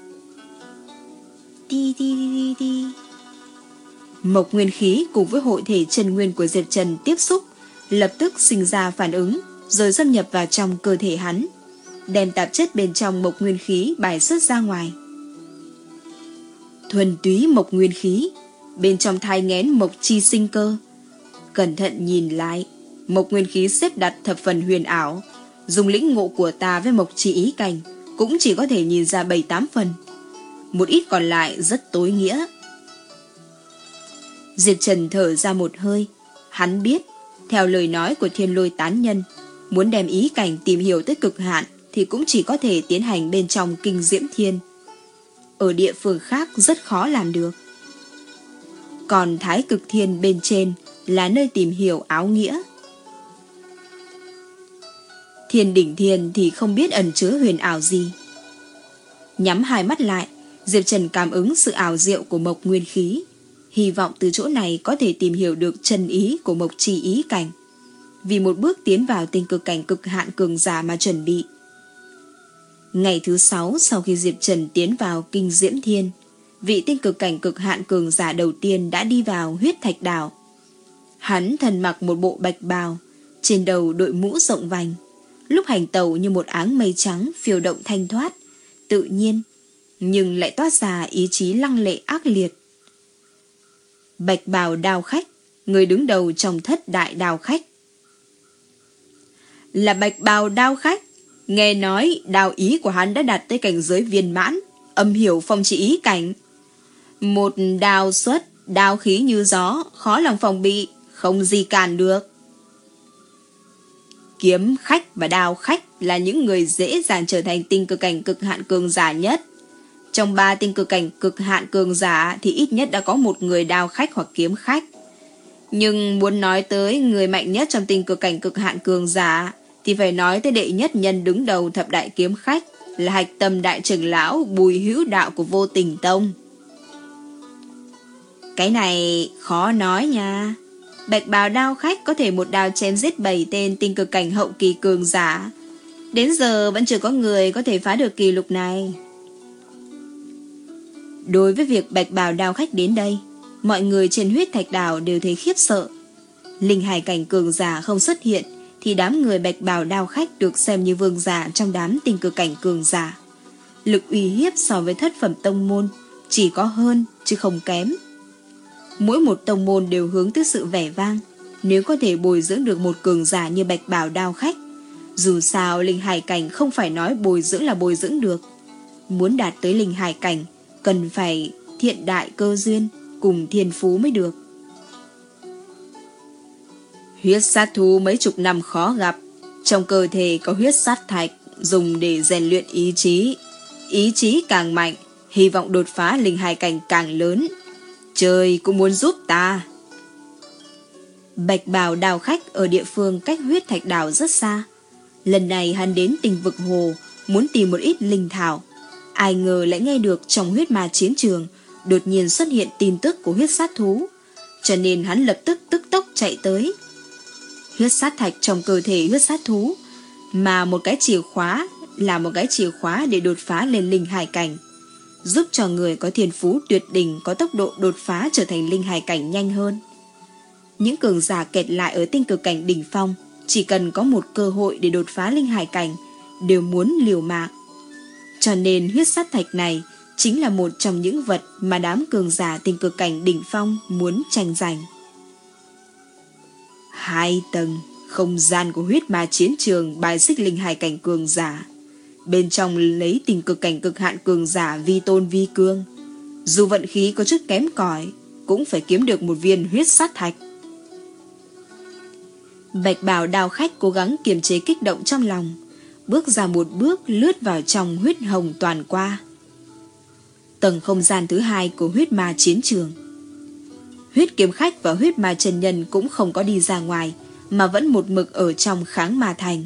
Đi đi đi đi. Mộc nguyên khí cùng với hội thể chân nguyên của Diệp Trần tiếp xúc, lập tức sinh ra phản ứng, rồi xâm nhập vào trong cơ thể hắn, đem tạp chất bên trong mộc nguyên khí bài xuất ra ngoài. Thuần túy mộc nguyên khí, bên trong thai nghén mộc chi sinh cơ. Cẩn thận nhìn lại, mộc nguyên khí xếp đặt thập phần huyền ảo. Dùng lĩnh ngộ của ta với mộc chi ý cảnh cũng chỉ có thể nhìn ra bảy tám phần. Một ít còn lại rất tối nghĩa. Diệp Trần thở ra một hơi. Hắn biết, theo lời nói của Thiên Lôi tán nhân, muốn đem ý cảnh tìm hiểu tới cực hạn thì cũng chỉ có thể tiến hành bên trong Kinh Diễm Thiên. Ở địa phương khác rất khó làm được. Còn Thái Cực Thiên bên trên là nơi tìm hiểu áo nghĩa. Thiên Đỉnh Thiên thì không biết ẩn chứa huyền ảo gì. Nhắm hai mắt lại, Diệp Trần cảm ứng sự ảo diệu của mộc nguyên khí, hy vọng từ chỗ này có thể tìm hiểu được chân ý của mộc chi ý cảnh, vì một bước tiến vào tinh cực cảnh cực hạn cường giả mà chuẩn bị. Ngày thứ sáu sau khi Diệp Trần tiến vào Kinh Diễm Thiên, vị tinh cực cảnh cực hạn cường giả đầu tiên đã đi vào huyết thạch đảo. Hắn thân mặc một bộ bạch bào, trên đầu đội mũ rộng vành, lúc hành tẩu như một áng mây trắng phiêu động thanh thoát, tự nhiên, nhưng lại toát ra ý chí lăng lệ ác liệt. Bạch bào đao khách, người đứng đầu trong thất đại đao khách. là bạch bào đao khách. Nghe nói đao ý của hắn đã đạt tới cảnh giới viên mãn, âm hiểu phong chỉ ý cảnh. Một đao xuất, đao khí như gió, khó lòng phòng bị, không gì cản được. Kiếm khách và đao khách là những người dễ dàng trở thành tinh cực cảnh cực hạn cường giả nhất. Trong ba tinh cực cảnh cực hạn cường giả thì ít nhất đã có một người đao khách hoặc kiếm khách. Nhưng muốn nói tới người mạnh nhất trong tinh cực cảnh cực hạn cường giả thì phải nói tới đệ nhất nhân đứng đầu thập đại kiếm khách là Hạch Tâm đại trưởng lão Bùi Hữu Đạo của Vô Tình Tông. Cái này khó nói nha. Bạch bào đao khách có thể một đao chém giết bảy tên tinh cực cảnh hậu kỳ cường giả. Đến giờ vẫn chưa có người có thể phá được kỷ lục này. Đối với việc bạch bào đao khách đến đây, mọi người trên huyết thạch đảo đều thấy khiếp sợ. Linh hải cảnh cường giả không xuất hiện thì đám người bạch bào đao khách được xem như vương giả trong đám tinh cực cảnh cường giả. Lực uy hiếp so với thất phẩm tông môn chỉ có hơn chứ không kém. Mỗi một tông môn đều hướng tới sự vẻ vang. Nếu có thể bồi dưỡng được một cường giả như bạch bào đao khách, dù sao linh hải cảnh không phải nói bồi dưỡng là bồi dưỡng được. Muốn đạt tới linh hải cảnh cần phải thiện đại cơ duyên cùng thiên phú mới được. Huyết sát thú mấy chục năm khó gặp. Trong cơ thể có huyết sát thạch dùng để rèn luyện ý chí. Ý chí càng mạnh, hy vọng đột phá linh hải cảnh càng lớn. Trời cũng muốn giúp ta. Bạch bào đào khách ở địa phương cách huyết thạch đảo rất xa. Lần này hắn đến tình vực hồ muốn tìm một ít linh thảo. Ai ngờ lại nghe được trong huyết ma chiến trường đột nhiên xuất hiện tin tức của huyết sát thú, cho nên hắn lập tức tức tốc chạy tới. Huyết sát thạch trong cơ thể huyết sát thú, mà một cái chìa khóa là một cái chìa khóa để đột phá lên linh hải cảnh, giúp cho người có thiên phú tuyệt đỉnh có tốc độ đột phá trở thành linh hải cảnh nhanh hơn. Những cường giả kẹt lại ở tinh cực cảnh đỉnh phong, chỉ cần có một cơ hội để đột phá linh hải cảnh đều muốn liều mạng. Cho nên huyết sát thạch này chính là một trong những vật mà đám cường giả tinh cực cảnh đỉnh phong muốn tranh giành. Hai tầng không gian của huyết ma chiến trường bài xích linh hải cảnh cường giả, bên trong lấy tinh cực cảnh cực hạn cường giả vi tôn vi cương. Dù vận khí có chút kém cỏi cũng phải kiếm được một viên huyết sát thạch. Bạch bào đao khách cố gắng kiềm chế kích động trong lòng, bước ra một bước lướt vào trong huyết hồng toàn qua. Tầng không gian thứ hai của huyết ma chiến trường. Huyết kiếm khách và huyết ma chân nhân cũng không có đi ra ngoài, mà vẫn một mực ở trong kháng ma thành.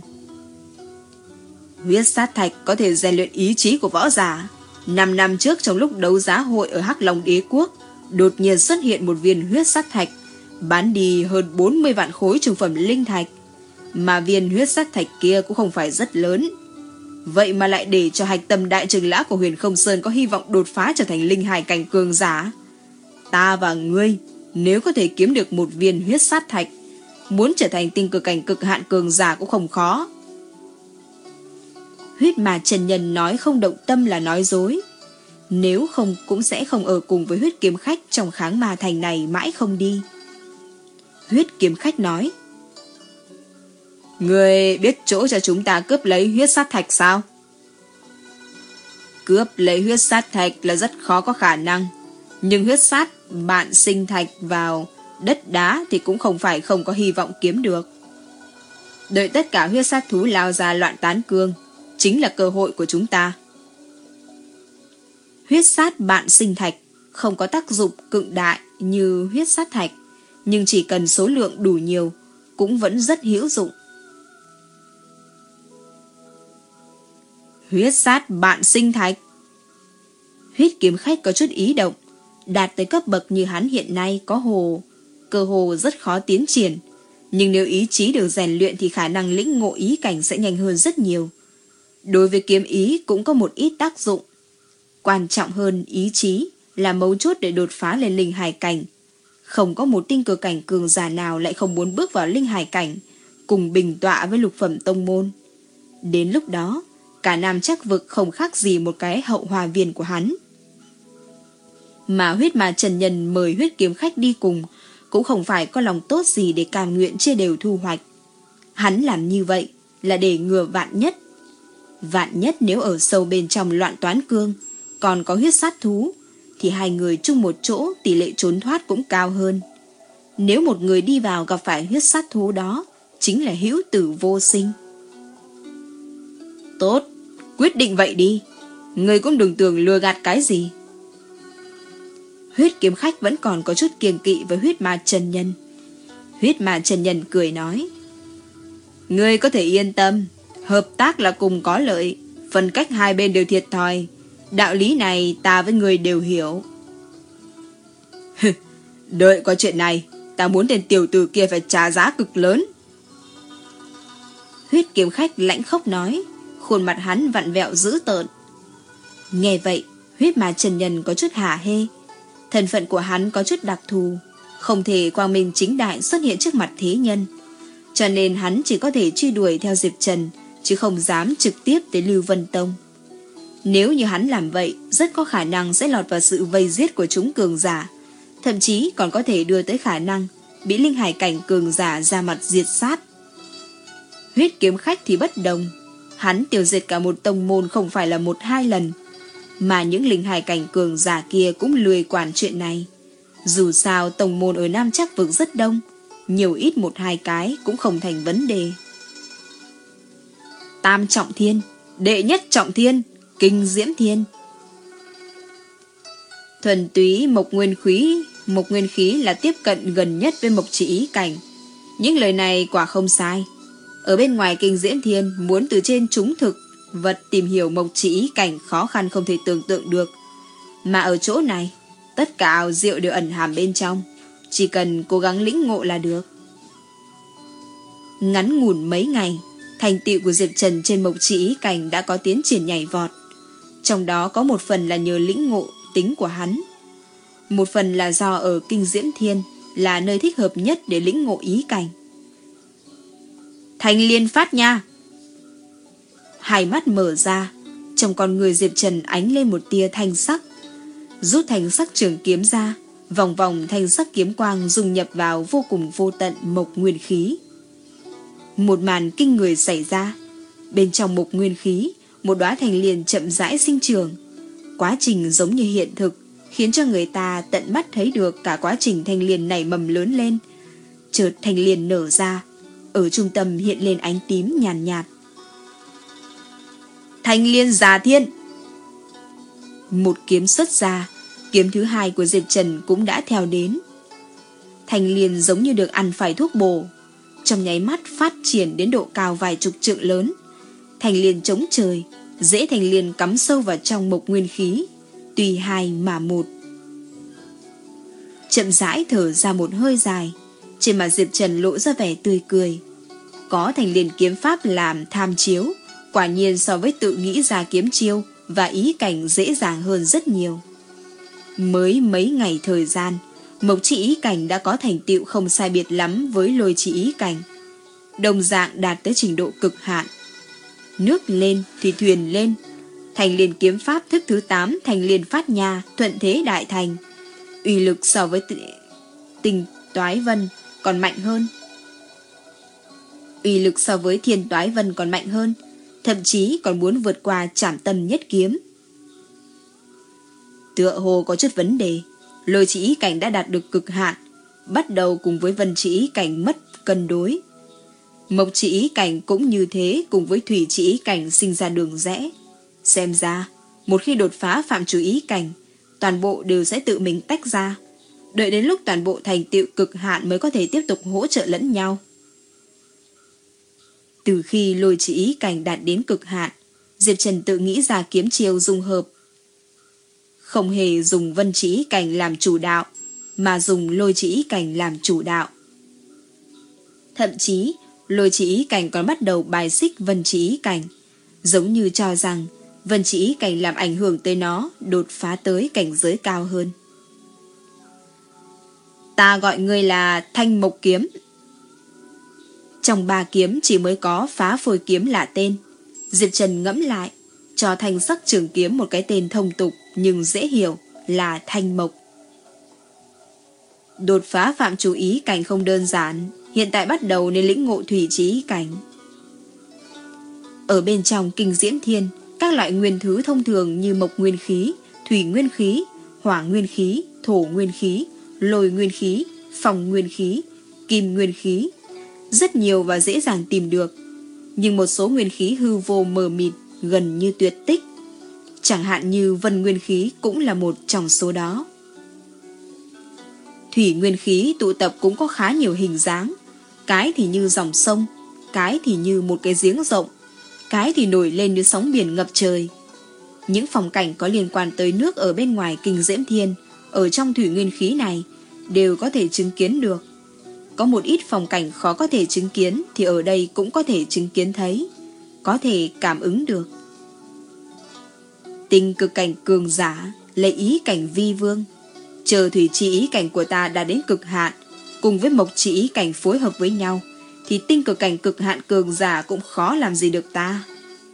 Huyết sát thạch có thể rèn luyện ý chí của võ giả. Năm năm trước trong lúc đấu giá hội ở Hắc Long Đế Quốc, đột nhiên xuất hiện một viên huyết sát thạch, bán đi hơn bốn mươi vạn khối trung phẩm linh thạch. Mà viên huyết sát thạch kia cũng không phải rất lớn. Vậy mà lại để cho Hạch Tâm đại trưởng lão của Huyền Không Sơn có hy vọng đột phá trở thành linh hải cảnh cường giả. Ta và ngươi, nếu có thể kiếm được một viên huyết sát thạch, muốn trở thành tinh cực cảnh cực hạn cường giả cũng không khó. Huyết ma chân nhân nói không động tâm là nói dối. Nếu không cũng sẽ không ở cùng với huyết kiếm khách trong kháng ma thành này mãi không đi. Huyết kiếm khách nói: Ngươi biết chỗ cho chúng ta cướp lấy huyết sát thạch sao? Cướp lấy huyết sát thạch là rất khó có khả năng, nhưng huyết sát bạn sinh thạch vào đất đá thì cũng không phải không có hy vọng kiếm được. Đợi tất cả huyết sát thú lao ra loạn tán cương chính là cơ hội của chúng ta. Huyết sát bạn sinh thạch không có tác dụng cực đại như huyết sát thạch, nhưng chỉ cần số lượng đủ nhiều cũng vẫn rất hữu dụng. Huyết sát bạn sinh thạch. Huyết kiếm khách có chút ý động. Đạt tới cấp bậc như hắn hiện nay có hồ, cơ hồ rất khó tiến triển. Nhưng nếu ý chí được rèn luyện thì khả năng lĩnh ngộ ý cảnh sẽ nhanh hơn rất nhiều. Đối với kiếm ý cũng có một ít tác dụng. Quan trọng hơn ý chí là mấu chốt để đột phá lên linh hải cảnh. Không có một tinh cực cảnh cường giả nào lại không muốn bước vào linh hải cảnh, cùng bình tọa với lục phẩm tông môn. Đến lúc đó, cả Nam Trắc Vực không khác gì một cái hậu hoa viên của hắn. Mà huyết ma trần nhân mời huyết kiếm khách đi cùng cũng không phải có lòng tốt gì để cam nguyện chia đều thu hoạch. Hắn làm như vậy là để ngừa vạn nhất. Vạn nhất nếu ở sâu bên trong loạn toán cương còn có huyết sát thú, thì hai người chung một chỗ tỷ lệ trốn thoát cũng cao hơn. Nếu một người đi vào gặp phải huyết sát thú đó, chính là hữu tử vô sinh. Tốt, quyết định vậy đi. Người cũng đừng tưởng lừa gạt cái gì. Huyết kiếm khách vẫn còn có chút kiêng kỵ với huyết ma chân nhân. Huyết ma chân nhân cười nói: Ngươi có thể yên tâm, hợp tác là cùng có lợi, phân cách hai bên đều thiệt thòi. Đạo lý này ta với người đều hiểu. Đợi có chuyện này, ta muốn tên tiểu tử kia phải trả giá cực lớn. Huyết kiếm khách lãnh khốc nói, khuôn mặt hắn vặn vẹo dữ tợn. Nghe vậy, huyết ma chân nhân có chút hả hê. Thân phận của hắn có chút đặc thù, không thể quang minh chính đại xuất hiện trước mặt thế nhân, cho nên hắn chỉ có thể truy đuổi theo Diệp Trần, chứ không dám trực tiếp tới Lưu Vân Tông. Nếu như hắn làm vậy, rất có khả năng sẽ lọt vào sự vây giết của chúng cường giả, thậm chí còn có thể đưa tới khả năng bị linh hải cảnh cường giả ra mặt diệt sát. Huyết kiếm khách thì bất đồng, hắn tiêu diệt cả một tông môn không phải là một hai lần, mà những linh hải cảnh cường giả kia cũng lười quản chuyện này. Dù sao tông môn ở Nam Trắc Vực rất đông, nhiều ít một hai cái cũng không thành vấn đề. Tam trọng thiên, đệ nhất trọng thiên, kinh diễm thiên. Thuần túy mộc nguyên khí, mộc nguyên khí là tiếp cận gần nhất với mộc chỉ ý cảnh. Những lời này quả không sai. Ở bên ngoài kinh diễm thiên, muốn từ trên chúng thực vật tìm hiểu mộc chỉ ý cảnh khó khăn không thể tưởng tượng được. Mà ở chỗ này, tất cả ảo diệu đều ẩn hàm bên trong, chỉ cần cố gắng lĩnh ngộ là được. Ngắn ngủn mấy ngày, thành tựu của Diệp Trần trên mộc chỉ ý cảnh đã có tiến triển nhảy vọt. Trong đó có một phần là nhờ lĩnh ngộ tính của hắn, một phần là do ở kinh diễm thiên là nơi thích hợp nhất để lĩnh ngộ ý cảnh. Thanh liên phát nha! Hai mắt mở ra, trong con người Diệp Trần ánh lên một tia thanh sắc. Rút thanh sắc trường kiếm ra, vòng vòng thanh sắc kiếm quang dung nhập vào vô cùng vô tận mộc nguyên khí. Một màn kinh người xảy ra. Bên trong mộc nguyên khí, một đóa thanh liên chậm rãi sinh trưởng. Quá trình giống như hiện thực, khiến cho người ta tận mắt thấy được cả quá trình thanh liên nảy mầm lớn lên. Chợt thanh liên nở ra, ở trung tâm hiện lên ánh tím nhàn nhạt, nhạt. Thanh liên già thiên! Một kiếm xuất ra, kiếm thứ hai của Diệp Trần cũng đã theo đến. Thanh liên giống như được ăn phải thuốc bổ, trong nháy mắt phát triển đến độ cao vài chục trượng lớn. Thanh liên chống trời, dễ thanh liên cắm sâu vào trong mộc nguyên khí, tùy hai mà một. Chậm rãi thở ra một hơi dài, trên mặt Diệp Trần lộ ra vẻ tươi cười. Có thanh liên kiếm pháp làm tham chiếu, quả nhiên so với tự nghĩ ra kiếm chiêu và ý cảnh dễ dàng hơn rất nhiều. Mới mấy ngày thời gian, mộc chỉ ý cảnh đã có thành tựu không sai biệt lắm với lôi chỉ ý cảnh, đồng dạng đạt tới trình độ cực hạn. Nước lên thì thuyền lên. Thanh liên kiếm pháp thức thứ tám thanh liên phát nha thuận thế đại thành, uy lực so với tình toái vân còn mạnh hơn. Uy lực so với thiên toái vân còn mạnh hơn, thậm chí còn muốn vượt qua trảm tâm nhất kiếm. Tựa hồ có chút vấn đề. Lôi chỉ ý cảnh đã đạt được cực hạn, bắt đầu cùng với vân chỉ ý cảnh mất cân đối. Mộc chỉ ý cảnh cũng như thế, cùng với thủy chỉ ý cảnh sinh ra đường rẽ. Xem ra, một khi đột phá phạm chủ ý cảnh, toàn bộ đều sẽ tự mình tách ra. Đợi đến lúc toàn bộ thành tựu cực hạn mới có thể tiếp tục hỗ trợ lẫn nhau. Từ khi lôi chỉ ý cảnh đạt đến cực hạn, Diệp Trần tự nghĩ ra kiếm chiêu dung hợp. Không hề dùng vân chỉ ý cảnh làm chủ đạo, mà dùng lôi chỉ ý cảnh làm chủ đạo. Thậm chí, lôi chỉ ý cảnh còn bắt đầu bài xích vân chỉ ý cảnh, giống như cho rằng vân chỉ ý cảnh làm ảnh hưởng tới nó đột phá tới cảnh giới cao hơn. Ta gọi ngươi là Thanh Mộc Kiếm. Trong ba kiếm chỉ mới có phá phôi kiếm là tên. Diệp Trần ngẫm lại, cho thanh sắc trường kiếm một cái tên thông tục nhưng dễ hiểu là Thanh Mộc. Đột phá phạm chủ ý cảnh không đơn giản, hiện tại bắt đầu nên lĩnh ngộ thủy chỉ ý cảnh. Ở bên trong kinh diễm thiên, các loại nguyên thứ thông thường như mộc nguyên khí, thủy nguyên khí, hỏa nguyên khí, thổ nguyên khí, lôi nguyên khí, phong nguyên khí, kim nguyên khí, rất nhiều và dễ dàng tìm được. Nhưng một số nguyên khí hư vô mờ mịt, gần như tuyệt tích. Chẳng hạn như vân nguyên khí cũng là một trong số đó. Thủy nguyên khí tụ tập cũng có khá nhiều hình dáng. Cái thì như dòng sông, cái thì như một cái giếng rộng, cái thì nổi lên như sóng biển ngập trời. Những phong cảnh có liên quan tới nước ở bên ngoài kinh diễm thiên, ở trong thủy nguyên khí này, đều có thể chứng kiến được. Có một ít phong cảnh khó có thể chứng kiến thì ở đây cũng có thể chứng kiến thấy, có thể cảm ứng được. Tinh cực cảnh cường giả, lấy ý cảnh vi vương. Chờ thủy chi ý cảnh của ta đã đến cực hạn, cùng với mộc chi ý cảnh phối hợp với nhau, thì tinh cực cảnh cực hạn cường giả cũng khó làm gì được ta.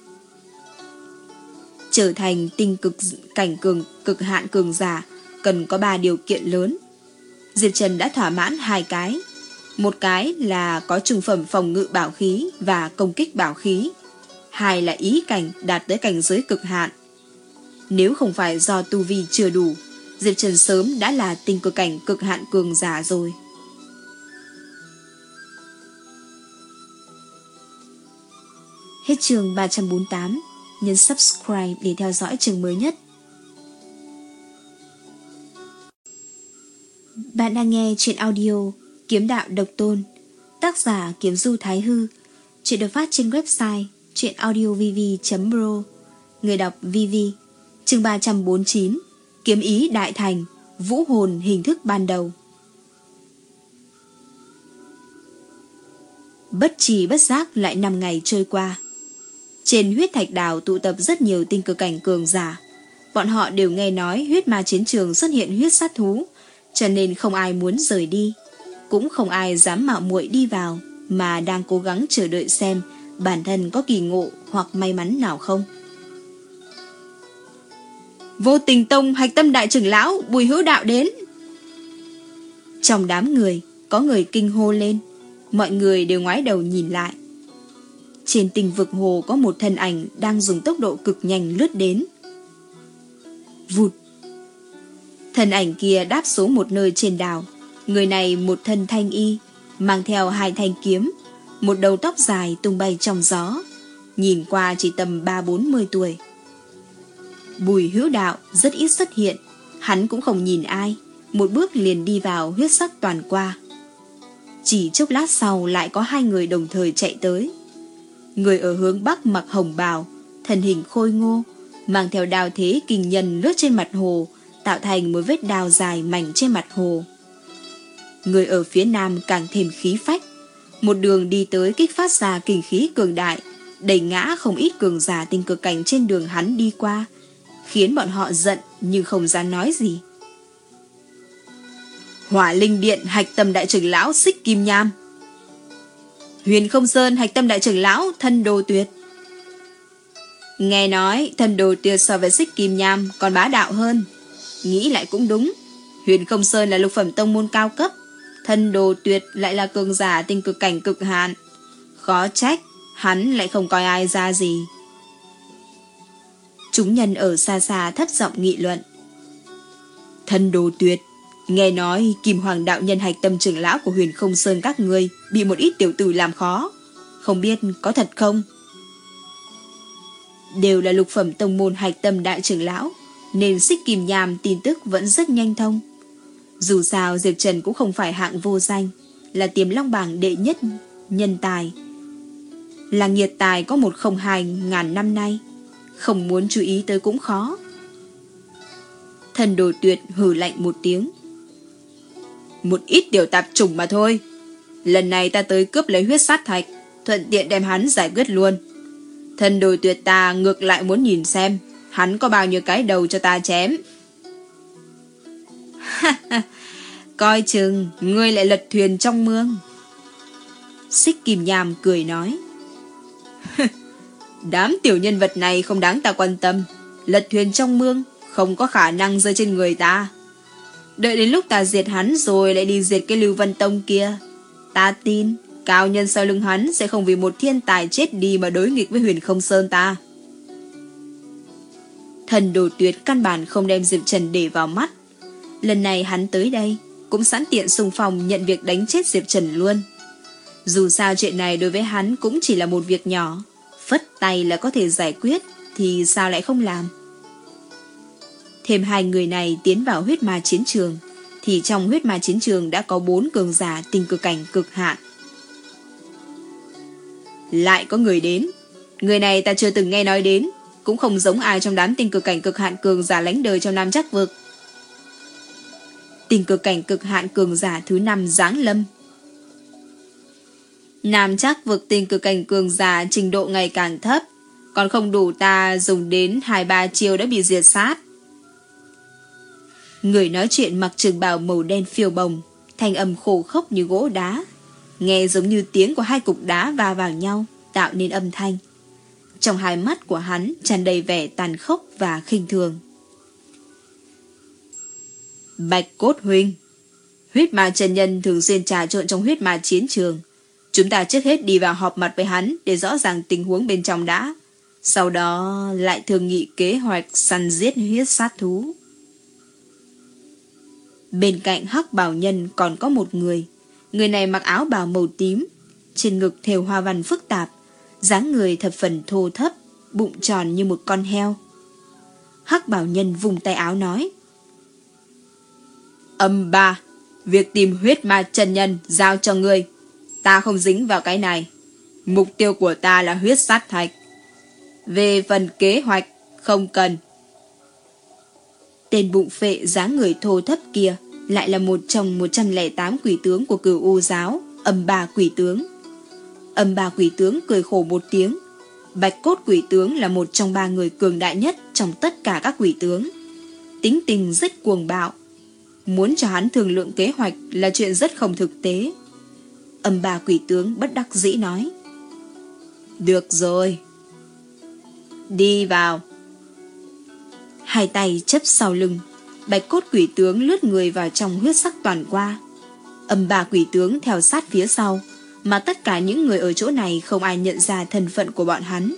Trở thành tinh cực cảnh cường cực hạn cường giả cần có ba điều kiện lớn. Diệp Trần đã thỏa mãn hai cái. Một cái là có trung phẩm phòng ngự bảo khí và công kích bảo khí. Hai là ý cảnh đạt tới cảnh giới cực hạn. Nếu không phải do tu vi chưa đủ, Diệp Trần sớm đã là tinh cực cảnh cực hạn cường giả rồi. Hết chương ba trăm bốn mươi tám. Nhấn subscribe để theo dõi chương mới nhất. Bạn đang nghe chuyện audio Kiếm Đạo Độc Tôn, tác giả Kiếm Du Thái Hư. Chuyện được phát trên website chuyenaudiovv chấm pro. Người đọc Vivi. Chương ba trăm bốn mươi chín. Kiếm ý đại thành, vũ hồn hình thức ban đầu. Bất trì bất giác lại năm ngày trôi qua. Trên huyết thạch đảo tụ tập rất nhiều tinh cực cảnh cường giả. Bọn họ đều nghe nói huyết ma chiến trường xuất hiện huyết sát thú, cho nên không ai muốn rời đi, cũng không ai dám mạo muội đi vào, mà đang cố gắng chờ đợi xem bản thân có kỳ ngộ hoặc may mắn nào không. Vô Tình Tông Hạch Tâm Đại trưởng lão Bùi Hữu Đạo đến. Trong đám người có người kinh hô lên, mọi người đều ngoái đầu nhìn lại. Trên tinh vực hồ có một thân ảnh đang dùng tốc độ cực nhanh lướt đến. Vụt. Thân ảnh kia đáp xuống một nơi trên đảo. Người này một thân thanh y, mang theo hai thanh kiếm, một đầu tóc dài tung bay trong gió, nhìn qua chỉ tầm ba bốn mươi tuổi. Bùi Hữu Đạo rất ít xuất hiện, hắn cũng không nhìn ai, một bước liền đi vào huyết sắc toàn qua. Chỉ chốc lát sau lại có hai người đồng thời chạy tới. Người ở hướng bắc mặc hồng bào, thân hình khôi ngô, mang theo đao thế kinh nhân lướt trên mặt hồ, tạo thành một vết đao dài mảnh trên mặt hồ. Người ở phía nam càng thêm khí phách, một đường đi tới kích phát ra kinh khí cường đại, đẩy ngã không ít cường giả tinh cực cảnh trên đường hắn đi qua, khiến bọn họ giận nhưng không dám nói gì. Hỏa Linh Điện Hạch Tâm Đại trưởng lão Xích Kim Nham, Huyền Không Sơn Hạch Tâm Đại trưởng lão Thân Đồ Tuyệt. Nghe nói Thân Đồ Tuyệt so với Xích Kim Nham còn bá đạo hơn. Nghĩ lại cũng đúng, Huyền Không Sơn là lục phẩm tông môn cao cấp, Thân Đồ Tuyệt lại là cường giả tinh cực cảnh cực hạn. Khó trách hắn lại không coi ai ra gì. Chúng nhân ở xa xa thấp giọng nghị luận. Thân Đồ Tuyệt, nghe nói Kim Hoàng đạo nhân Hạch Tâm trưởng lão của Huyền Không Sơn các ngươi bị một ít tiểu tử làm khó, không biết có thật không? Đều là lục phẩm tông môn Hạch Tâm đại trưởng lão, nên Xích Kim Nham tin tức vẫn rất nhanh thông. Dù sao Diệp Trần cũng không phải hạng vô danh, là Tiềm Long bảng đệ nhất nhân tài, là nghiệt tài có một không hai ngàn năm nay, không muốn chú ý tới cũng khó. Thần Đồ Tuyệt hừ lạnh một tiếng. Một ít tiểu tạp chủng mà thôi. Lần này ta tới cướp lấy huyết sát thạch, thuận tiện đem hắn giải quyết luôn. Thần Đồ Tuyệt ta ngược lại muốn nhìn xem hắn có bao nhiêu cái đầu cho ta chém. Coi chừng ngươi lại lật thuyền trong mương. Xích Kim Nham cười nói. Đám tiểu nhân vật này không đáng ta quan tâm. Lật thuyền trong mương không có khả năng rơi trên người ta. Đợi đến lúc ta diệt hắn rồi lại đi diệt cái Lưu Vân Tông kia, ta tin cao nhân sau lưng hắn sẽ không vì một thiên tài chết đi mà đối nghịch với Huyền Không Sơn ta. Thần Đồ Tuyệt căn bản không đem Diệp Trần để vào mắt. Lần này hắn tới đây cũng sẵn tiện xung phong nhận việc đánh chết Diệp Trần luôn. Dù sao chuyện này đối với hắn cũng chỉ là một việc nhỏ, phất tay là có thể giải quyết, thì sao lại không làm. Thêm hai người này tiến vào huyết ma chiến trường, thì trong huyết ma chiến trường đã có bốn cường giả tinh cực cảnh cực hạn. Lại có người đến. Người này ta chưa từng nghe nói đến, cũng không giống ai trong đám tinh cực cảnh cực hạn cường giả lánh đời trong Nam Trắc Vực. Tinh cực cảnh cực hạn cường giả thứ năm giáng lâm. Nam Trắc Vực tinh cực cảnh cường giả trình độ ngày càng thấp, còn không đủ ta dùng đến hai ba chiêu đã bị diệt sát. Người nói chuyện mặc trường bào màu đen phiêu bồng, thanh âm khô khốc như gỗ đá, nghe giống như tiếng của hai cục đá va vào nhau, tạo nên âm thanh. Trong hai mắt của hắn tràn đầy vẻ tàn khốc và khinh thường. Bạch Cốt Huynh, huyết ma chân nhân thường xuyên trà trộn trong huyết ma chiến trường. Chúng ta trước hết đi vào họp mặt với hắn để rõ ràng tình huống bên trong đã. Sau đó lại thương nghị kế hoạch săn giết huyết sát thú. Bên cạnh hắc bào nhân còn có một người. Người này mặc áo bào màu tím, trên ngực thêu hoa văn phức tạp, dáng người thập phần thô thấp, bụng tròn như một con heo. Hắc bào nhân vùng tay áo nói: Âm ba, việc tìm huyết ma chân nhân giao cho ngươi. Ta không dính vào cái này. Mục tiêu của ta là huyết sát thạch. Về phần kế hoạch, không cần. Tên bụng phệ dáng người thô thấp kia lại là một trong một trăm lẻ tám quỷ tướng của Cửu U giáo, Âm ba quỷ tướng. Âm ba quỷ tướng cười khổ một tiếng. Bạch Cốt quỷ tướng là một trong ba người cường đại nhất trong tất cả các quỷ tướng. Tính tình rất cuồng bạo. Muốn cho hắn thương lượng kế hoạch là chuyện rất không thực tế. Âm ba quỷ tướng bất đắc dĩ nói: Được rồi, đi vào. Hai tay chấp sau lưng, Bạch Cốt quỷ tướng lướt người vào trong huyết sắc toàn qua. Âm ba quỷ tướng theo sát phía sau, mà tất cả những người ở chỗ này không ai nhận ra thân phận của bọn hắn.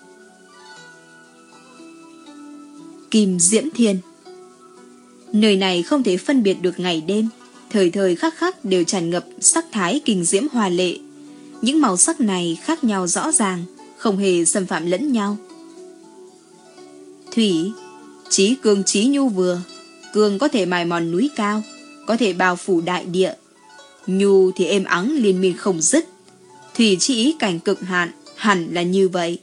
Kim Diễm Thiên. Nơi này không thể phân biệt được ngày đêm, thời thời khắc khắc đều tràn ngập sắc thái kinh diễm hoa lệ. Những màu sắc này khác nhau rõ ràng, không hề xâm phạm lẫn nhau. Thủy, chí cương chí nhu vừa. Cương có thể mài mòn núi cao, có thể bao phủ đại địa. Nhu thì êm ắng liên miên không dứt. Thủy chỉ ý cảnh cực hạn, hẳn là như vậy.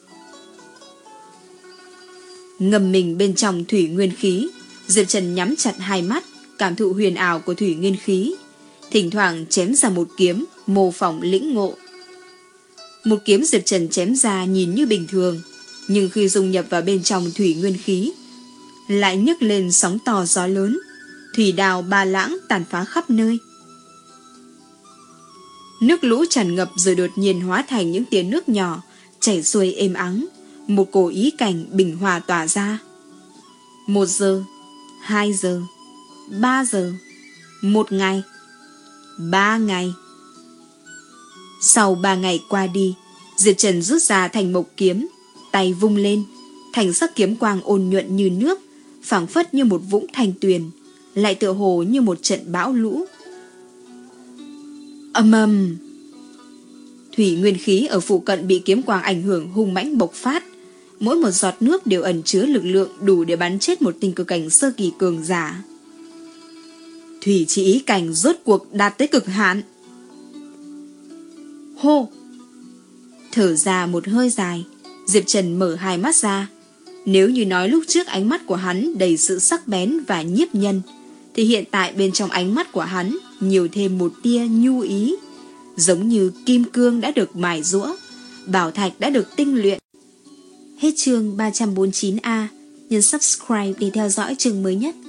Ngâm mình bên trong thủy nguyên khí, Diệp Trần nhắm chặt hai mắt, cảm thụ huyền ảo của thủy nguyên khí, thỉnh thoảng chém ra một kiếm, mô phỏng lĩnh ngộ. Một kiếm Diệp Trần chém ra nhìn như bình thường, nhưng khi dung nhập vào bên trong thủy nguyên khí, lại nhấc lên sóng to gió lớn, thủy đào ba lãng tàn phá khắp nơi. Nước lũ tràn ngập rồi đột nhiên hóa thành những tia nước nhỏ, chảy xuôi êm ắng, một cổ ý cảnh bình hòa tỏa ra. Một giờ, hai giờ, ba giờ, một ngày, ba ngày. Sau ba ngày qua đi, Diệp Trần rút ra thành mộc kiếm, tay vung lên, thành sắc kiếm quang ôn nhuận như nước, phảng phất như một vũng thanh tuyền, lại tựa hồ như một trận bão lũ. Ầm ầm, thủy nguyên khí ở phụ cận bị kiếm quang ảnh hưởng hung mãnh bộc phát, mỗi một giọt nước đều ẩn chứa lực lượng đủ để bắn chết một tinh cực cảnh sơ kỳ cường giả. Thủy chỉ ý cảnh rốt cuộc đạt tới cực hạn. Hô! Thở ra một hơi dài, Diệp Trần mở hai mắt ra. Nếu như nói lúc trước ánh mắt của hắn đầy sự sắc bén và nhiếp nhân, thì hiện tại bên trong ánh mắt của hắn nhiều thêm một tia nhu ý, giống như kim cương đã được mài giũa, bảo thạch đã được tinh luyện. Hết chương ba trăm bốn mươi chín A, nhấn subscribe để theo dõi chương mới nhất.